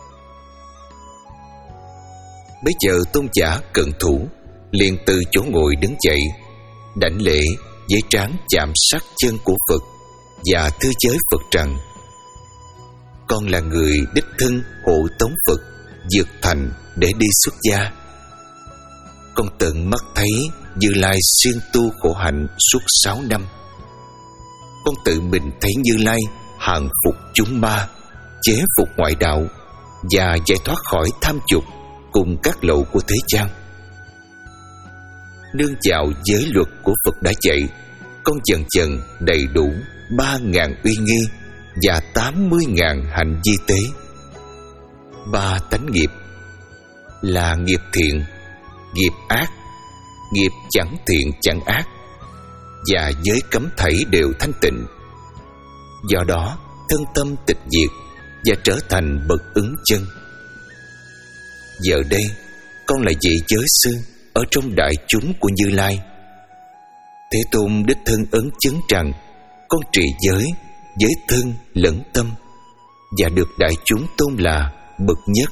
Bấy giờ tôn giả Cận Thủ liền từ chỗ ngồi đứng dậy, đảnh lễ với trán chạm sát chân của Phật và thưa giới Phật rằng: con là người đích thân hộ tống Phật vượt thành để đi xuất gia. Con tận mắt thấy Như Lai xuyên tu khổ hạnh suốt sáu năm. Con tự mình thấy Như Lai hàng phục chúng ma, chế phục ngoại đạo và giải thoát khỏi tham dục cùng các lậu của thế gian. Nương vào giới luật của Phật đã dạy, con dần dần đầy đủ ba ngàn uy nghi và tám mươi ngàn hạnh di tế. Ba tánh nghiệp là nghiệp thiện, nghiệp ác, nghiệp chẳng thiện chẳng ác, và giới cấm thảy đều thanh tịnh. Do đó thân tâm tịch diệt và trở thành bậc ứng chân. Giờ đây con là vị giới sư ở trong đại chúng của Như Lai. Thế Tôn đích thân ấn chứng rằng con trì giới với thân lẫn tâm và được đại chúng tôn là bậc nhất.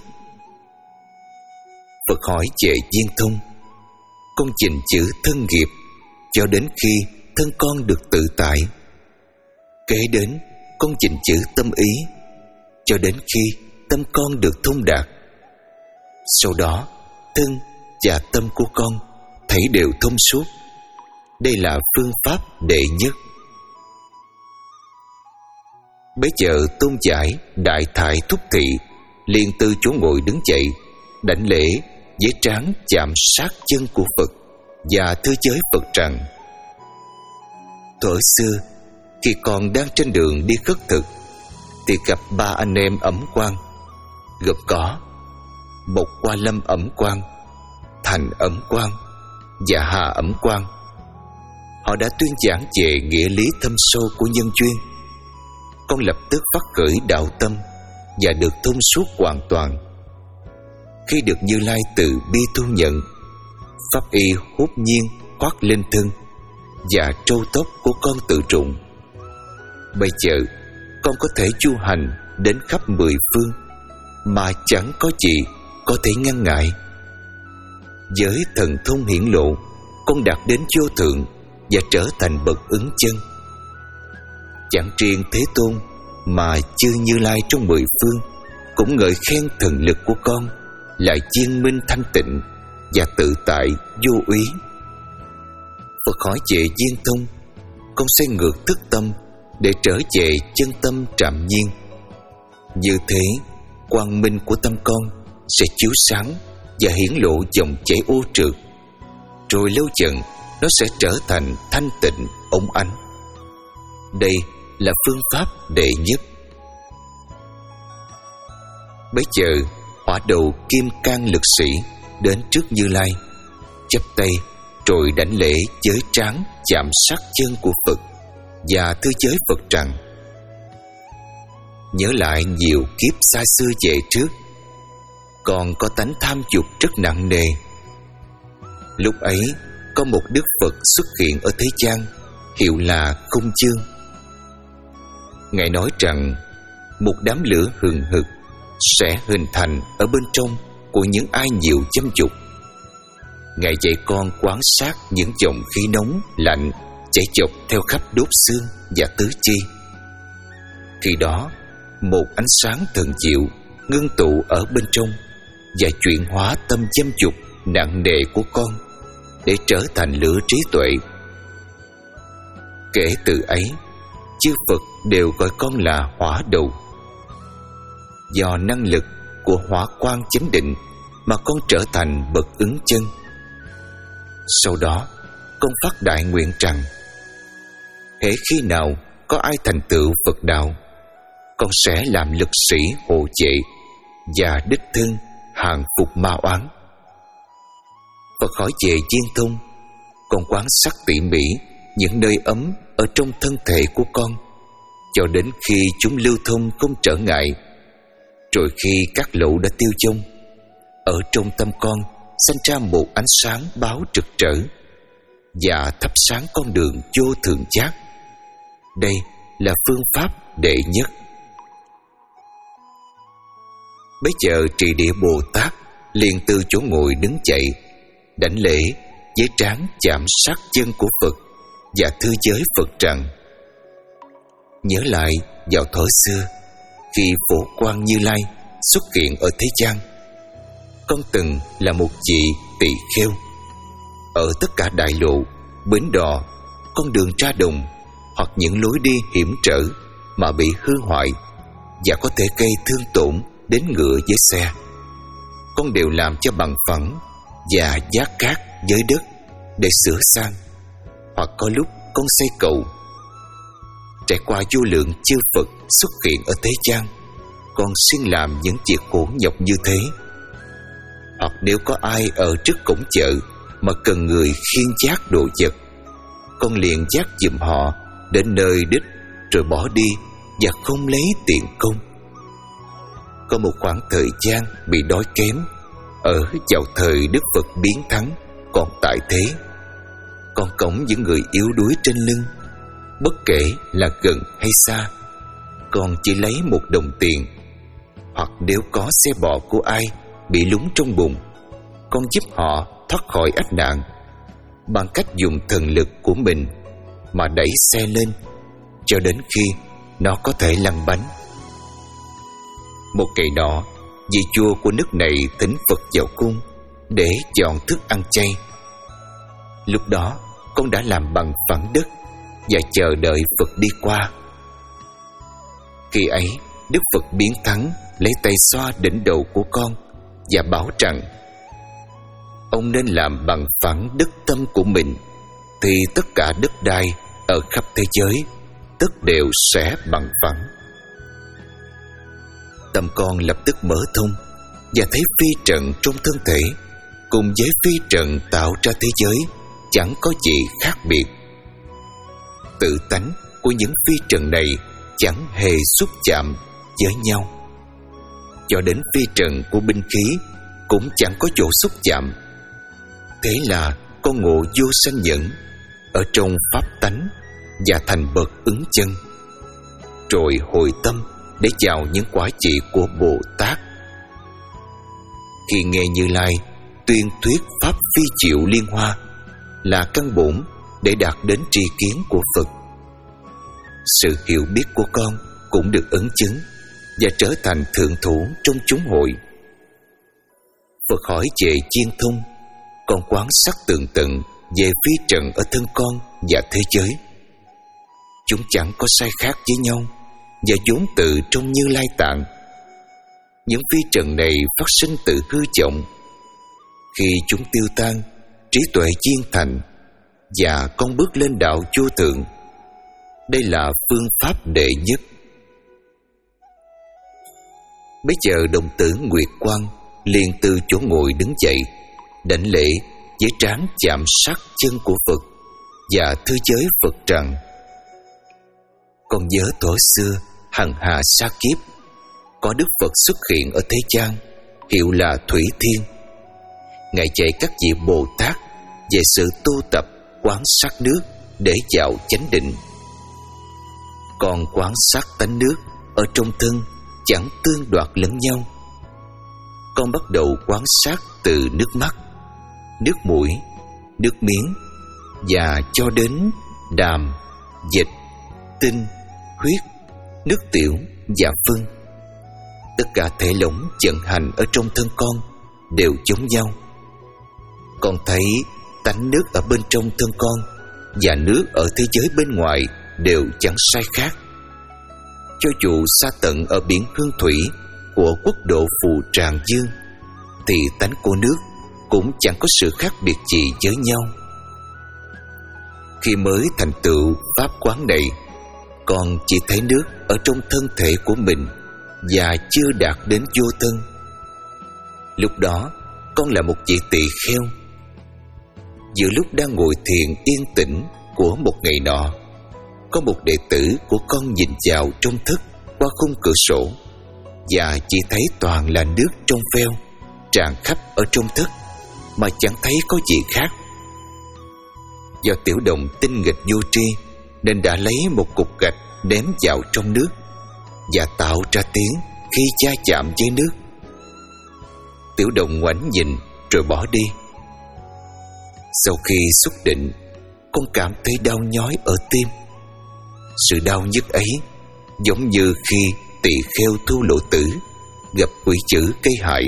Phật hỏi về viên thông. Con gìn giữ thân nghiệp cho đến khi thân con được tự tại. Kế đến con gìn giữ tâm ý cho đến khi tâm con được thông đạt. Sau đó thân và tâm của con thấy đều thông suốt. Đây là phương pháp đệ nhất. Bấy giờ tôn giải Đại Thải Thúc Thị liền từ chỗ ngồi đứng dậy, đảnh lễ với trán chạm sát chân của Phật và thưa giới Phật rằng: thuở xưa khi còn đang trên đường đi khất thực thì gặp ba anh em Ẩm Quang, gồm có Bộc Qua Lâm Ẩm Quang, Thành Ẩm Quang và Hà Ẩm Quang. Họ đã tuyên giảng về nghĩa lý thâm sâu của nhân duyên. Con lập tức phát khởi đạo tâm và được thông suốt hoàn toàn. Khi được Như Lai từ bi thu nhận, pháp y hốt nhiên khoác lên thân và trâu tóc của con tự trụng. Bây giờ con có thể du hành đến khắp mười phương mà chẳng có gì có thể ngăn ngại. Với thần thông hiển lộ, con đạt đến vô thượng và trở thành bậc ứng chân. Chẳng riêng Thế Tôn mà chư Như Lai trong mười phương cũng ngợi khen thần lực của con là viên minh thanh tịnh và tự tại vô úy. Phật hỏi về viên thông, con xoay ngược thức tâm để trở về chân tâm trạm nhiên. Như thế, quang minh của tâm con sẽ chiếu sáng và hiển lộ dòng chảy ô trượt, rồi lâu dần nó sẽ trở thành thanh tịnh óng ánh. Đây là phương pháp đệ nhất. Bấy giờ, hỏa đầu kim cang lực sĩ đến trước Như Lai, chắp tay rồi đảnh lễ với trán chạm sát chân của Phật và thưa với Phật rằng: nhớ lại nhiều kiếp xa xưa về trước, còn có tánh tham dục rất nặng nề. Lúc ấy có một Đức Phật xuất hiện ở thế gian, hiệu là Không Dương. Ngài nói rằng một đám lửa hừng hực sẽ hình thành ở bên trong của những ai nhiều dâm dục. Ngài dạy con quan sát những dòng khí nóng lạnh chảy dọc theo khắp đốt xương và tứ chi. Khi đó, một ánh sáng thần diệu ngưng tụ ở bên trong và chuyển hóa tâm dâm dục nặng nề của con để trở thành lửa trí tuệ. Kể từ ấy, chư Phật đều gọi con là hỏa đầu. Do năng lực của hỏa quang chánh định mà con trở thành bậc ứng chân. Sau đó, con phát đại nguyện rằng: hễ khi nào có ai thành tựu Phật đạo, con sẽ làm lực sĩ hộ vệ và đích thân hàng phục ma oán. Phật hỏi về viên thông, con quan sát tỉ mỉ những nơi ấm ở trong thân thể của con, cho đến khi chúng lưu thông không trở ngại. Rồi khi các lỗ đã tiêu vong, ở trong tâm con sanh ra một ánh sáng báo rực rỡ và thắp sáng con đường vô thường giác. Đây là phương pháp đệ nhất. Bấy giờ Trì Địa Bồ Tát liền từ chỗ ngồi đứng dậy, đảnh lễ với trán chạm sát chân của Phật và thưa với Phật rằng: nhớ lại vào thuở xưa, khi Phổ Quang Như Lai xuất hiện ở thế gian, con từng là một vị tỳ kheo. Ở tất cả đại lộ, bến đò, con đường ra đồng hoặc những lối đi hiểm trở mà bị hư hoại và có thể gây thương tổn đến ngựa với xe, con đều làm cho bằng phẳng và vác cát với đất để sửa sang, hoặc có lúc con xây cầu. Trải qua vô lượng chư Phật xuất hiện ở thế gian, con xuyên làm những việc khổ nhọc như thế. Hoặc nếu có ai ở trước cổng chợ mà cần người khiêng vác đồ vật, con liền vác giùm họ đến nơi đích rồi bỏ đi và không lấy tiền công. Có một khoảng thời gian bị đói kém ở vào thời Đức Phật biến thắng còn tại thế, con cõng những người yếu đuối trên lưng. Bất kể là gần hay xa, con chỉ lấy một đồng tiền. Hoặc nếu có xe bò của ai bị lún trong bùn, con giúp họ thoát khỏi ách nạn bằng cách dùng thần lực của mình mà đẩy xe lên cho đến khi nó có thể lăn bánh. Một ngày nọ, vị vua của nước này thỉnh Phật vào cung để dọn thức ăn chay. Lúc đó, con đã làm bằng phẳng đất và chờ đợi Phật đi qua. Khi ấy, Đức Phật biến thắng lấy tay xoa đỉnh đầu của con và bảo rằng: ông nên làm bằng phẳng đức tâm của mình, thì tất cả đất đai ở khắp thế giới tất đều sẽ bằng phẳng. Tâm con lập tức mở thông và thấy phi trần trong thân thể cùng với phi trần tạo ra thế giới chẳng có gì khác biệt. Tự tánh của những phi trần này chẳng hề xúc chạm với nhau, cho đến phi trần của binh khí cũng chẳng có chỗ xúc chạm. Thế là con ngộ vô sanh nhẫn ở trong pháp tánh và thành bậc ứng chân, rồi hồi tâm để chào những quả vị của Bồ Tát. Khi nghe Như Lai tuyên thuyết pháp phi triệu liên hoa là căn bổn để đạt đến tri kiến của Phật, sự hiểu biết của con cũng được ấn chứng và trở thành thượng thủ trong chúng hội. Phật hỏi về chiên thông, còn quán sát tường tận về phi trần ở thân con và thế giới. Chúng chẳng có sai khác với nhau và vốn tự trong Như Lai Tạng. Những phi trần này phát sinh từ hư vọng. Khi chúng tiêu tan, trí tuệ viên thành và con bước lên đạo vô thượng. Đây là phương pháp đệ nhất. Bây giờ đồng tử Nguyệt Quang liền từ chỗ ngồi đứng dậy, đảnh lễ với trán chạm sát chân của Phật và thư giới Phật rằng: con nhớ thuở xưa hằng hà sa kiếp, có Đức Phật xuất hiện ở thế gian, hiệu là Thủy Thiên. Ngài dạy các vị Bồ Tát về sự tu tập quán sát nước để vào chánh định. Còn quán sát tánh nước ở trong thân chẳng tương đoạt lẫn nhau. Con bắt đầu quán sát từ nước mắt, nước mũi, nước miếng và cho đến đàm, dịch, tinh, huyết, nước tiểu và phân. Tất cả thể lỏng vận hành ở trong thân con đều giống nhau. Con thấy tánh nước ở bên trong thân con và nước ở thế giới bên ngoài đều chẳng sai khác. Cho dù xa tận ở biển Hương Thủy của quốc độ Phù Tràng Dương, thì tánh của nước cũng chẳng có sự khác biệt gì với nhau. Khi mới thành tựu pháp quán này, con chỉ thấy nước ở trong thân thể của mình và chưa đạt đến vô thân. Lúc đó con là một vị tỳ kheo. Giữa lúc đang ngồi thiền yên tĩnh của một ngày nọ, có một đệ tử của con nhìn vào trong thức qua khung cửa sổ và chỉ thấy toàn là nước trong veo tràn khắp ở trong thức mà chẳng thấy có gì khác. Do tiểu đồng tinh nghịch vô tri nên đã lấy một cục gạch ném vào trong nước và tạo ra tiếng khi va chạm với nước. Tiểu đồng ngoảnh nhìn rồi bỏ đi. Sau khi xuất định, con cảm thấy đau nhói ở tim. Sự đau nhức ấy giống như khi tỳ kheo Thu Lộ Tử gặp quỷ dữ gây hại.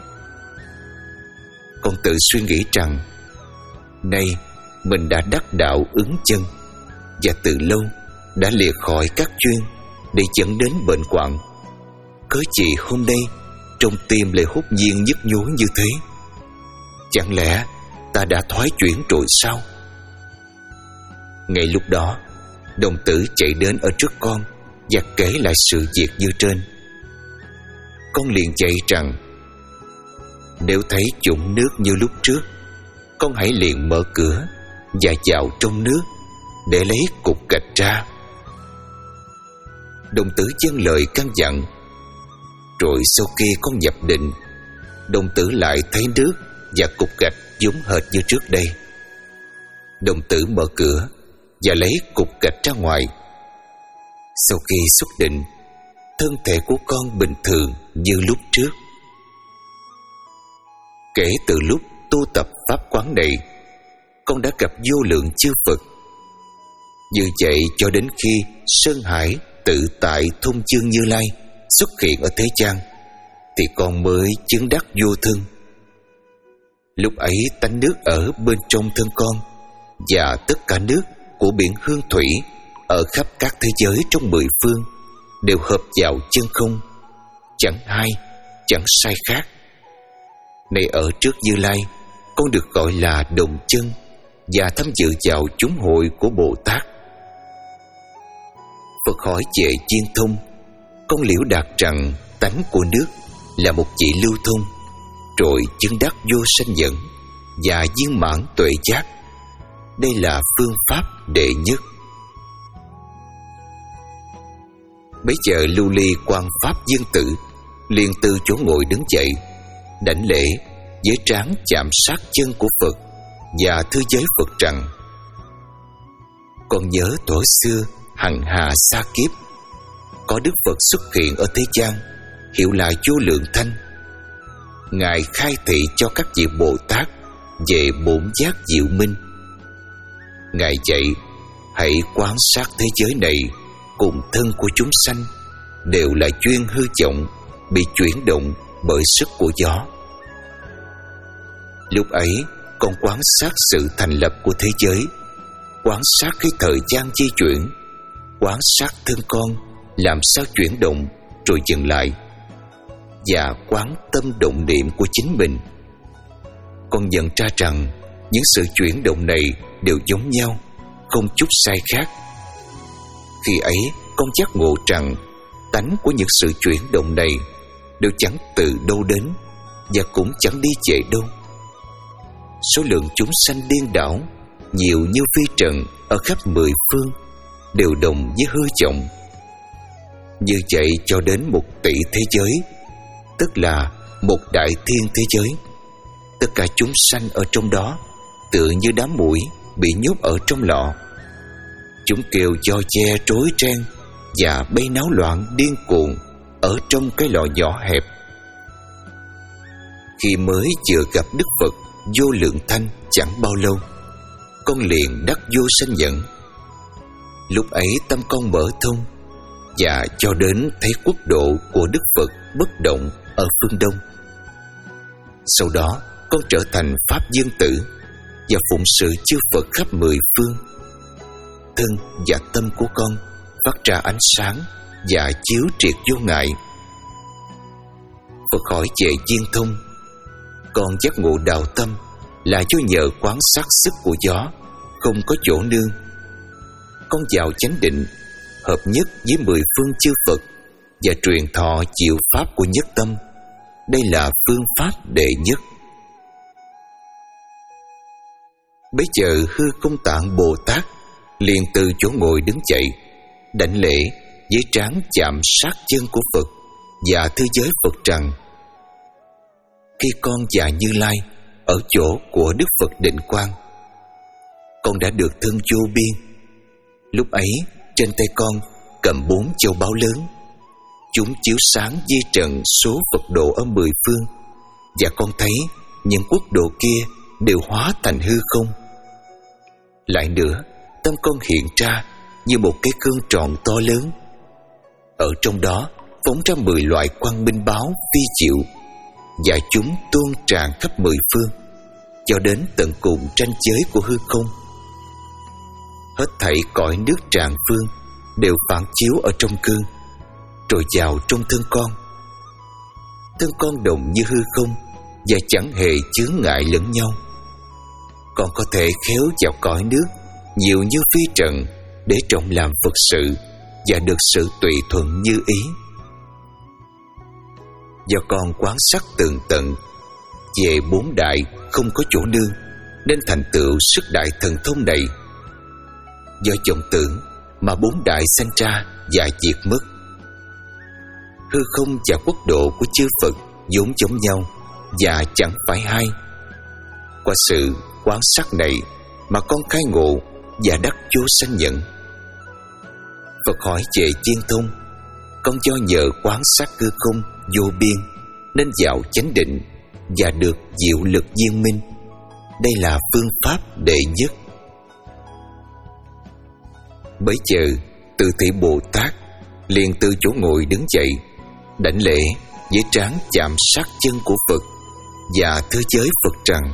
Con tự suy nghĩ rằng nay mình đã đắc đạo ứng chân và từ lâu đã lìa khỏi các chuyên để dẫn đến bệnh hoạn. Cớ gì hôm nay trong tim lại hốt nhiên nhức nhối như thế? Chẳng lẽ ta đã thoái chuyển rồi sao? Ngay lúc đó, đồng tử chạy đến ở trước con và kể lại sự việc như trên. Con liền dạy rằng nếu thấy chủng nước như lúc trước, con hãy liền mở cửa và vào trong nước để lấy cục gạch ra. Đồng tử vâng lời căn dặn. Rồi sau khi con nhập định, đồng tử lại thấy nước và cục gạch giống hệt như trước đây. Đồng tử mở cửa và lấy cục gạch ra ngoài. Sau khi xuất định, thân thể của con bình thường như lúc trước. Kể từ lúc tu tập pháp quán này, con đã gặp vô lượng chư Phật. Như vậy cho đến khi Sơn Hải tự tại thông chương Như Lai xuất hiện ở thế gian, thì con mới chứng đắc vô thân. Lúc ấy tánh nước ở bên trong thân con và tất cả nước của biển Hương Thủy ở khắp các thế giới trong mười phương đều hợp vào chân không, chẳng hai chẳng sai khác. Này ở trước Như Lai, con được gọi là đồng chân và tham dự vào chúng hội của Bồ Tát. Phật hỏi về viên thông, con liễu đạt rằng tánh của nước là một vị lưu thông, rồi chứng đắc vô sanh dẫn và viên mãn tuệ giác. Đây là phương pháp đệ nhất. Bấy giờ Lưu Ly Quan Pháp Dương Tử liền từ chỗ ngồi đứng dậy, đảnh lễ với trán chạm sát chân của Phật và thư giới Phật rằng: con nhớ thuở xưa hằng hà sa kiếp, có Đức Phật xuất hiện ở thế gian, hiệu là Vô Lượng Thanh. Ngài khai thị cho các vị Bồ Tát về bổn giác diệu minh. Ngài dạy hãy quan sát thế giới này cùng thân của chúng sanh đều là duyên hư vọng, bị chuyển động bởi sức của gió. Lúc ấy con quan sát sự thành lập của thế giới, quan sát cái thời gian di chuyển, quan sát thân con làm sao chuyển động rồi dừng lại, và quán tâm động niệm của chính mình. Con nhận ra rằng những sự chuyển động này đều giống nhau, không chút sai khác. Khi ấy con giác ngộ rằng tánh của những sự chuyển động này đều chẳng từ đâu đến và cũng chẳng đi về đâu. Số lượng chúng sanh điên đảo nhiều như phi trần ở khắp mười phương đều đồng với hư vọng. Như vậy cho đến một tỷ thế giới, tức là một đại thiên thế giới. Tất cả chúng sanh ở trong đó tựa như đám muỗi bị nhốt ở trong lọ. Chúng kêu do che rối ren và bay náo loạn điên cuồng ở trong cái lọ nhỏ hẹp. Khi mới vừa gặp Đức Phật Vô Lượng Thanh chẳng bao lâu, con liền đắc vô sanh nhận. Lúc ấy tâm con mở thông, và cho đến thấy quốc độ của Đức Phật bất động ở phương Đông. Sau đó con trở thành Pháp Dương Tử và phụng sự chư Phật khắp mười phương. Thân và tâm của con phát ra ánh sáng và chiếu triệt vô ngại. Phật hỏi về viên thông. Con giác ngộ đạo tâm là do nhờ quán sát sức của gió, không có chỗ nương. Con vào chánh định, hợp nhất với mười phương chư Phật và truyền thọ diệu pháp của nhất tâm. Đây là phương pháp đệ nhất. Bấy giờ Hư Không Tạng Bồ Tát liền từ chỗ ngồi đứng dậy, đảnh lễ với trán chạm sát chân của Phật và thưa giới Phật rằng: khi con và Như Lai ở chỗ của Đức Phật Định Quang, con đã được thân vô biên. Lúc ấy trên tay con cầm bốn châu báu lớn, chúng chiếu sáng di trần số Phật độ ở mười phương, và con thấy những quốc độ kia đều hóa thành hư không. Lại nữa, tâm con hiện ra như một cái gương tròn to lớn. Ở trong đó phóng ra mười loại quang minh báo phi diệu, và chúng tuôn tràn khắp mười phương, cho đến tận cùng ranh giới của hư không. Hết thảy cõi nước tràn phương đều phản chiếu ở trong gương, rồi vào trong thân con. Thân con đồng như hư không và chẳng hề chướng ngại lẫn nhau. Con có thể khéo vào cõi nước nhiều như phi trần để trọng làm Phật sự và được sự tùy thuận như ý. Do con quán sát tường tận về bốn đại không có chỗ nương, nên thành tựu sức đại thần thông này. Do vọng tưởng mà bốn đại sanh ra và diệt mất. Hư không và quốc độ của chư Phật vốn giống nhau và chẳng phải hai. Qua sự quán sát này mà con khai ngộ và đắc vô sanh nhận. Phật hỏi về viên thông. Con do nhờ quán sát hư không vô biên nên vào chánh định và được diệu lực viên minh. Đây là phương pháp đệ nhất. Bấy giờ Từ Thị Bồ Tát liền từ chỗ ngồi đứng dậy, đảnh lễ với trán chạm sát chân của Phật và thưa giới Phật rằng: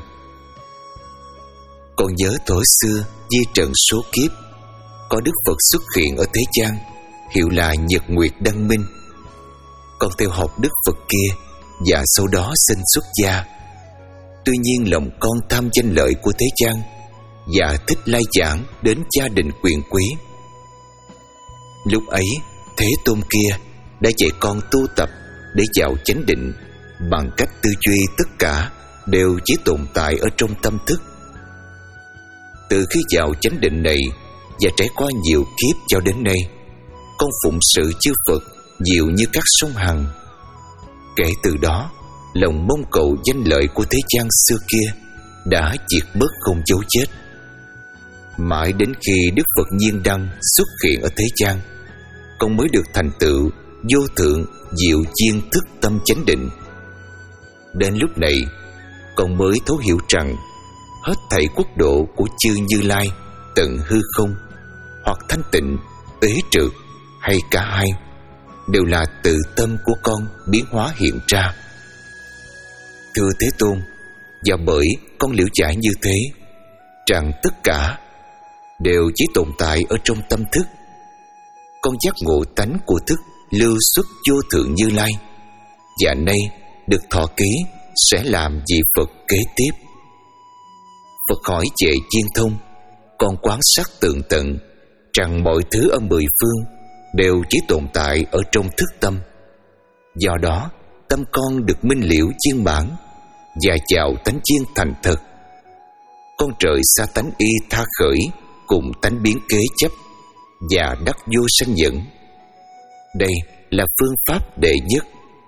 con nhớ thuở xưa di trần số kiếp, có Đức Phật xuất hiện ở thế gian, hiệu là Nhật Nguyệt Đăng Minh. Con theo học Đức Phật kia và sau đó xin xuất gia. Tuy nhiên lòng con tham danh lợi của thế gian và thích lai giảng đến gia đình quyền quý. Lúc ấy Thế Tôn kia đã dạy con tu tập để vào chánh định bằng cách tư duy tất cả đều chỉ tồn tại ở trong tâm thức. Từ khi vào chánh định này và trải qua nhiều kiếp cho đến nay, con phụng sự chư Phật nhiều như các sông Hằng. Kể từ đó, lòng mong cầu danh lợi của thế gian xưa kia đã diệt mất không dấu chết. Mãi đến khi Đức Phật Nhiên Đăng xuất hiện ở thế gian, con mới được thành tựu vô thượng diệu chiên thức tâm chánh định. Đến lúc này, con mới thấu hiểu rằng hết thảy quốc độ của chư Như Lai tận hư không, hoặc thanh tịnh, uế trượt hay cả hai, đều là tự tâm của con biến hóa hiện ra. Thưa Thế Tôn, do bởi con liễu giải như thế, rằng tất cả đều chỉ tồn tại ở trong tâm thức. Con giác ngộ tánh của thức lưu xuất vô thượng Như Lai, và nay được thọ ký sẽ làm vị Phật kế tiếp. Phật hỏi về viên thông, con quán sát tường tận rằng mọi thứ ở mười phương đều chỉ tồn tại ở trong thức tâm. Do đó tâm con được minh liễu viên mãn và chào tánh viên thành thật. Con trời xa tánh y tha khởi cùng tánh biến kế chấp và đắc vô sanh nhẫn. Đây là phương pháp đệ nhất.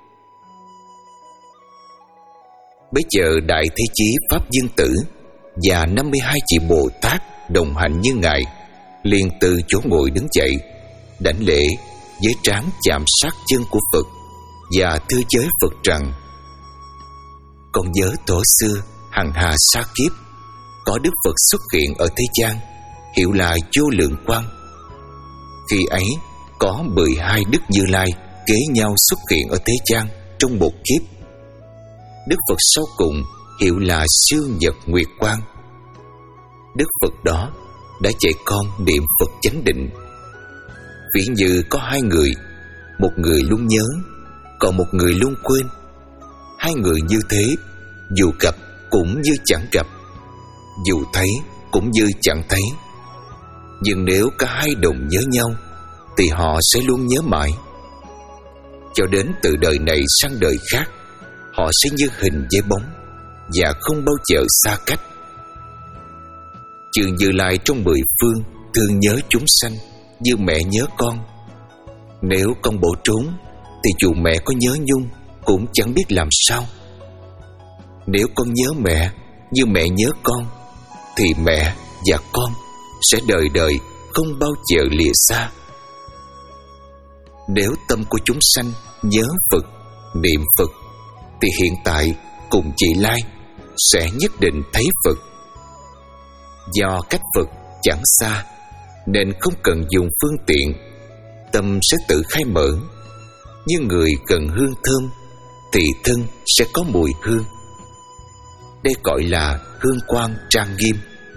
Bấy giờ Đại Thế Chí Pháp Dương Tử và năm mươi hai vị Bồ Tát đồng hành như Ngài liền từ chỗ ngồi đứng dậy, đảnh lễ với trán chạm sát chân của Phật và thưa với Phật rằng: con nhớ tổ xưa hằng hà sa kiếp, có Đức Phật xuất hiện ở thế gian, hiệu là Vô Lượng Quang. Khi ấy có mười hai Đức Như Lai kế nhau xuất hiện ở thế gian trong một kiếp. Đức Phật sau cùng hiệu là Siêu Nhật Nguyệt Quang. Đức Phật đó đã dạy con niệm Phật chánh định. Ví như có hai người, một người luôn nhớ, còn một người luôn quên. Hai người như thế, dù gặp cũng như chẳng gặp, dù thấy cũng như chẳng thấy. Nhưng nếu cả hai đồng nhớ nhau thì họ sẽ luôn nhớ mãi. Cho đến từ đời này sang đời khác, họ sẽ như hình với bóng và không bao giờ xa cách. Chư Như Lai trong mười phương thương nhớ chúng sanh như mẹ nhớ con. Nếu con bỏ trốn thì dù mẹ có nhớ nhung cũng chẳng biết làm sao. Nếu con nhớ mẹ như mẹ nhớ con thì mẹ và con sẽ đời đời không bao giờ lìa xa. Nếu tâm của chúng sanh nhớ Phật, niệm Phật thì hiện tại cùng chị Lai sẽ nhất định thấy Phật. Do cách Phật chẳng xa nên không cần dùng phương tiện, tâm sẽ tự khai mở. Như người cần hương thơm thì thân sẽ có mùi hương. Đây gọi là hương quang trang nghiêm.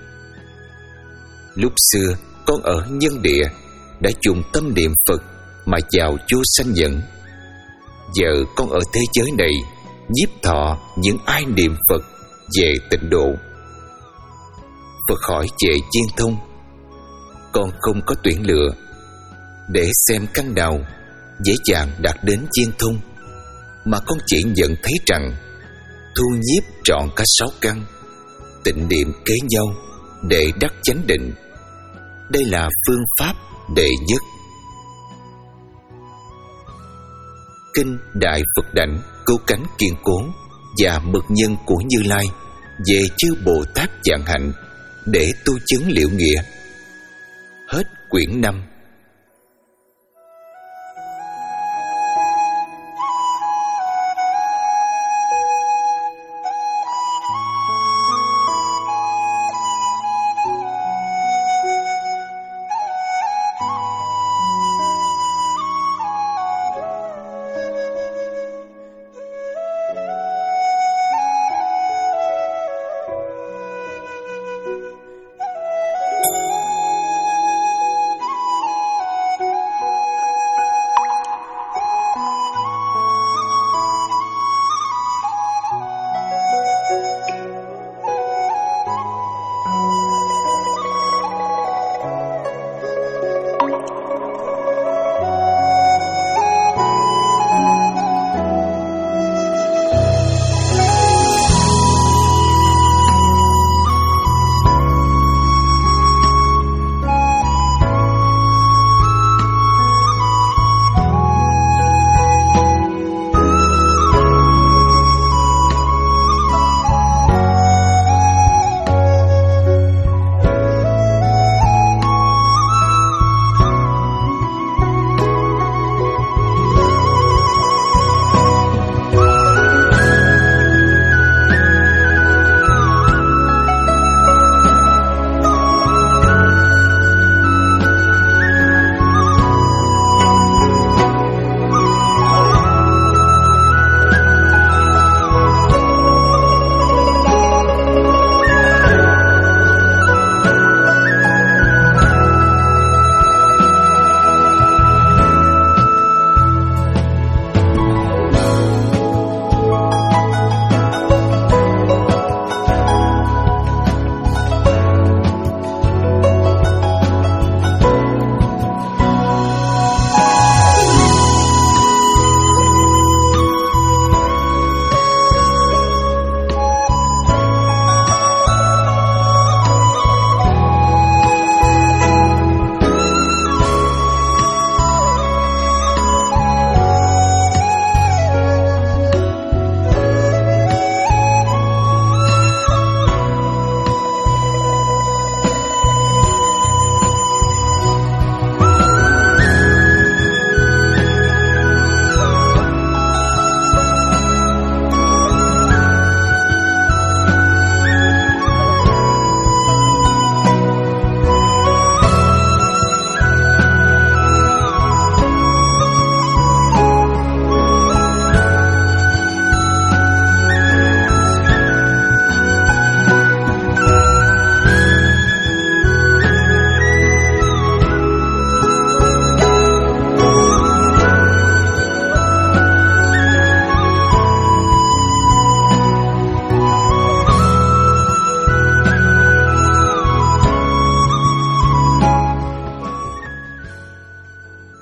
Lúc xưa con ở nhân địa đã dùng tâm niệm Phật mà vào vô sanh nhẫn. Giờ con ở thế giới này nhiếp thọ những ai niệm Phật về tịnh độ. Phật hỏi về viên thông, con không có tuyển lựa, để xem căn nào dễ dàng đạt đến viên thông, mà con chỉ nhận thấy rằng thu nhiếp trọn cả sáu căn, tịnh niệm kế nhau để đắc chánh định. Đây là phương pháp đệ nhất. Kinh Đại Phật Đảnh Cứu Cánh Kiên Cố và Mực Nhân của Như Lai về chư Bồ Tát vạn hạnh để tu chứng liễu nghĩa. Hết quyển năm.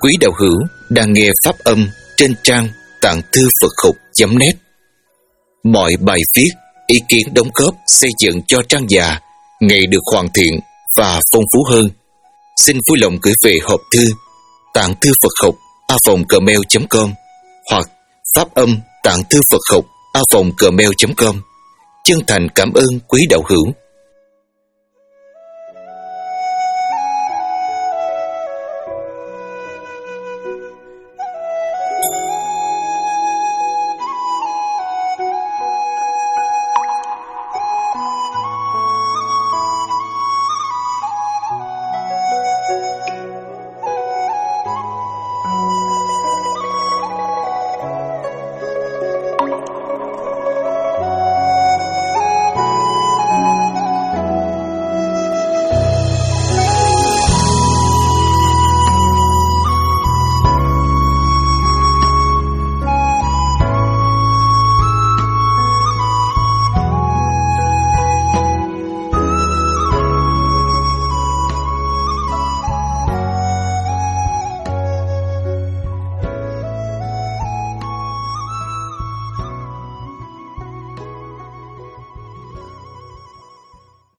quý đạo hữu đang nghe pháp âm trên trang tạng thư Phật học chấm net. Mọi bài viết, ý kiến đóng góp xây dựng cho trang già ngày được hoàn thiện và phong phú hơn. Xin vui lòng gửi về hộp thư tạng thư Phật học a vòng gmail chấm com hoặc pháp âm tạng thư Phật học a vòng gmail chấm com. Chân thành cảm ơn quý đạo hữu.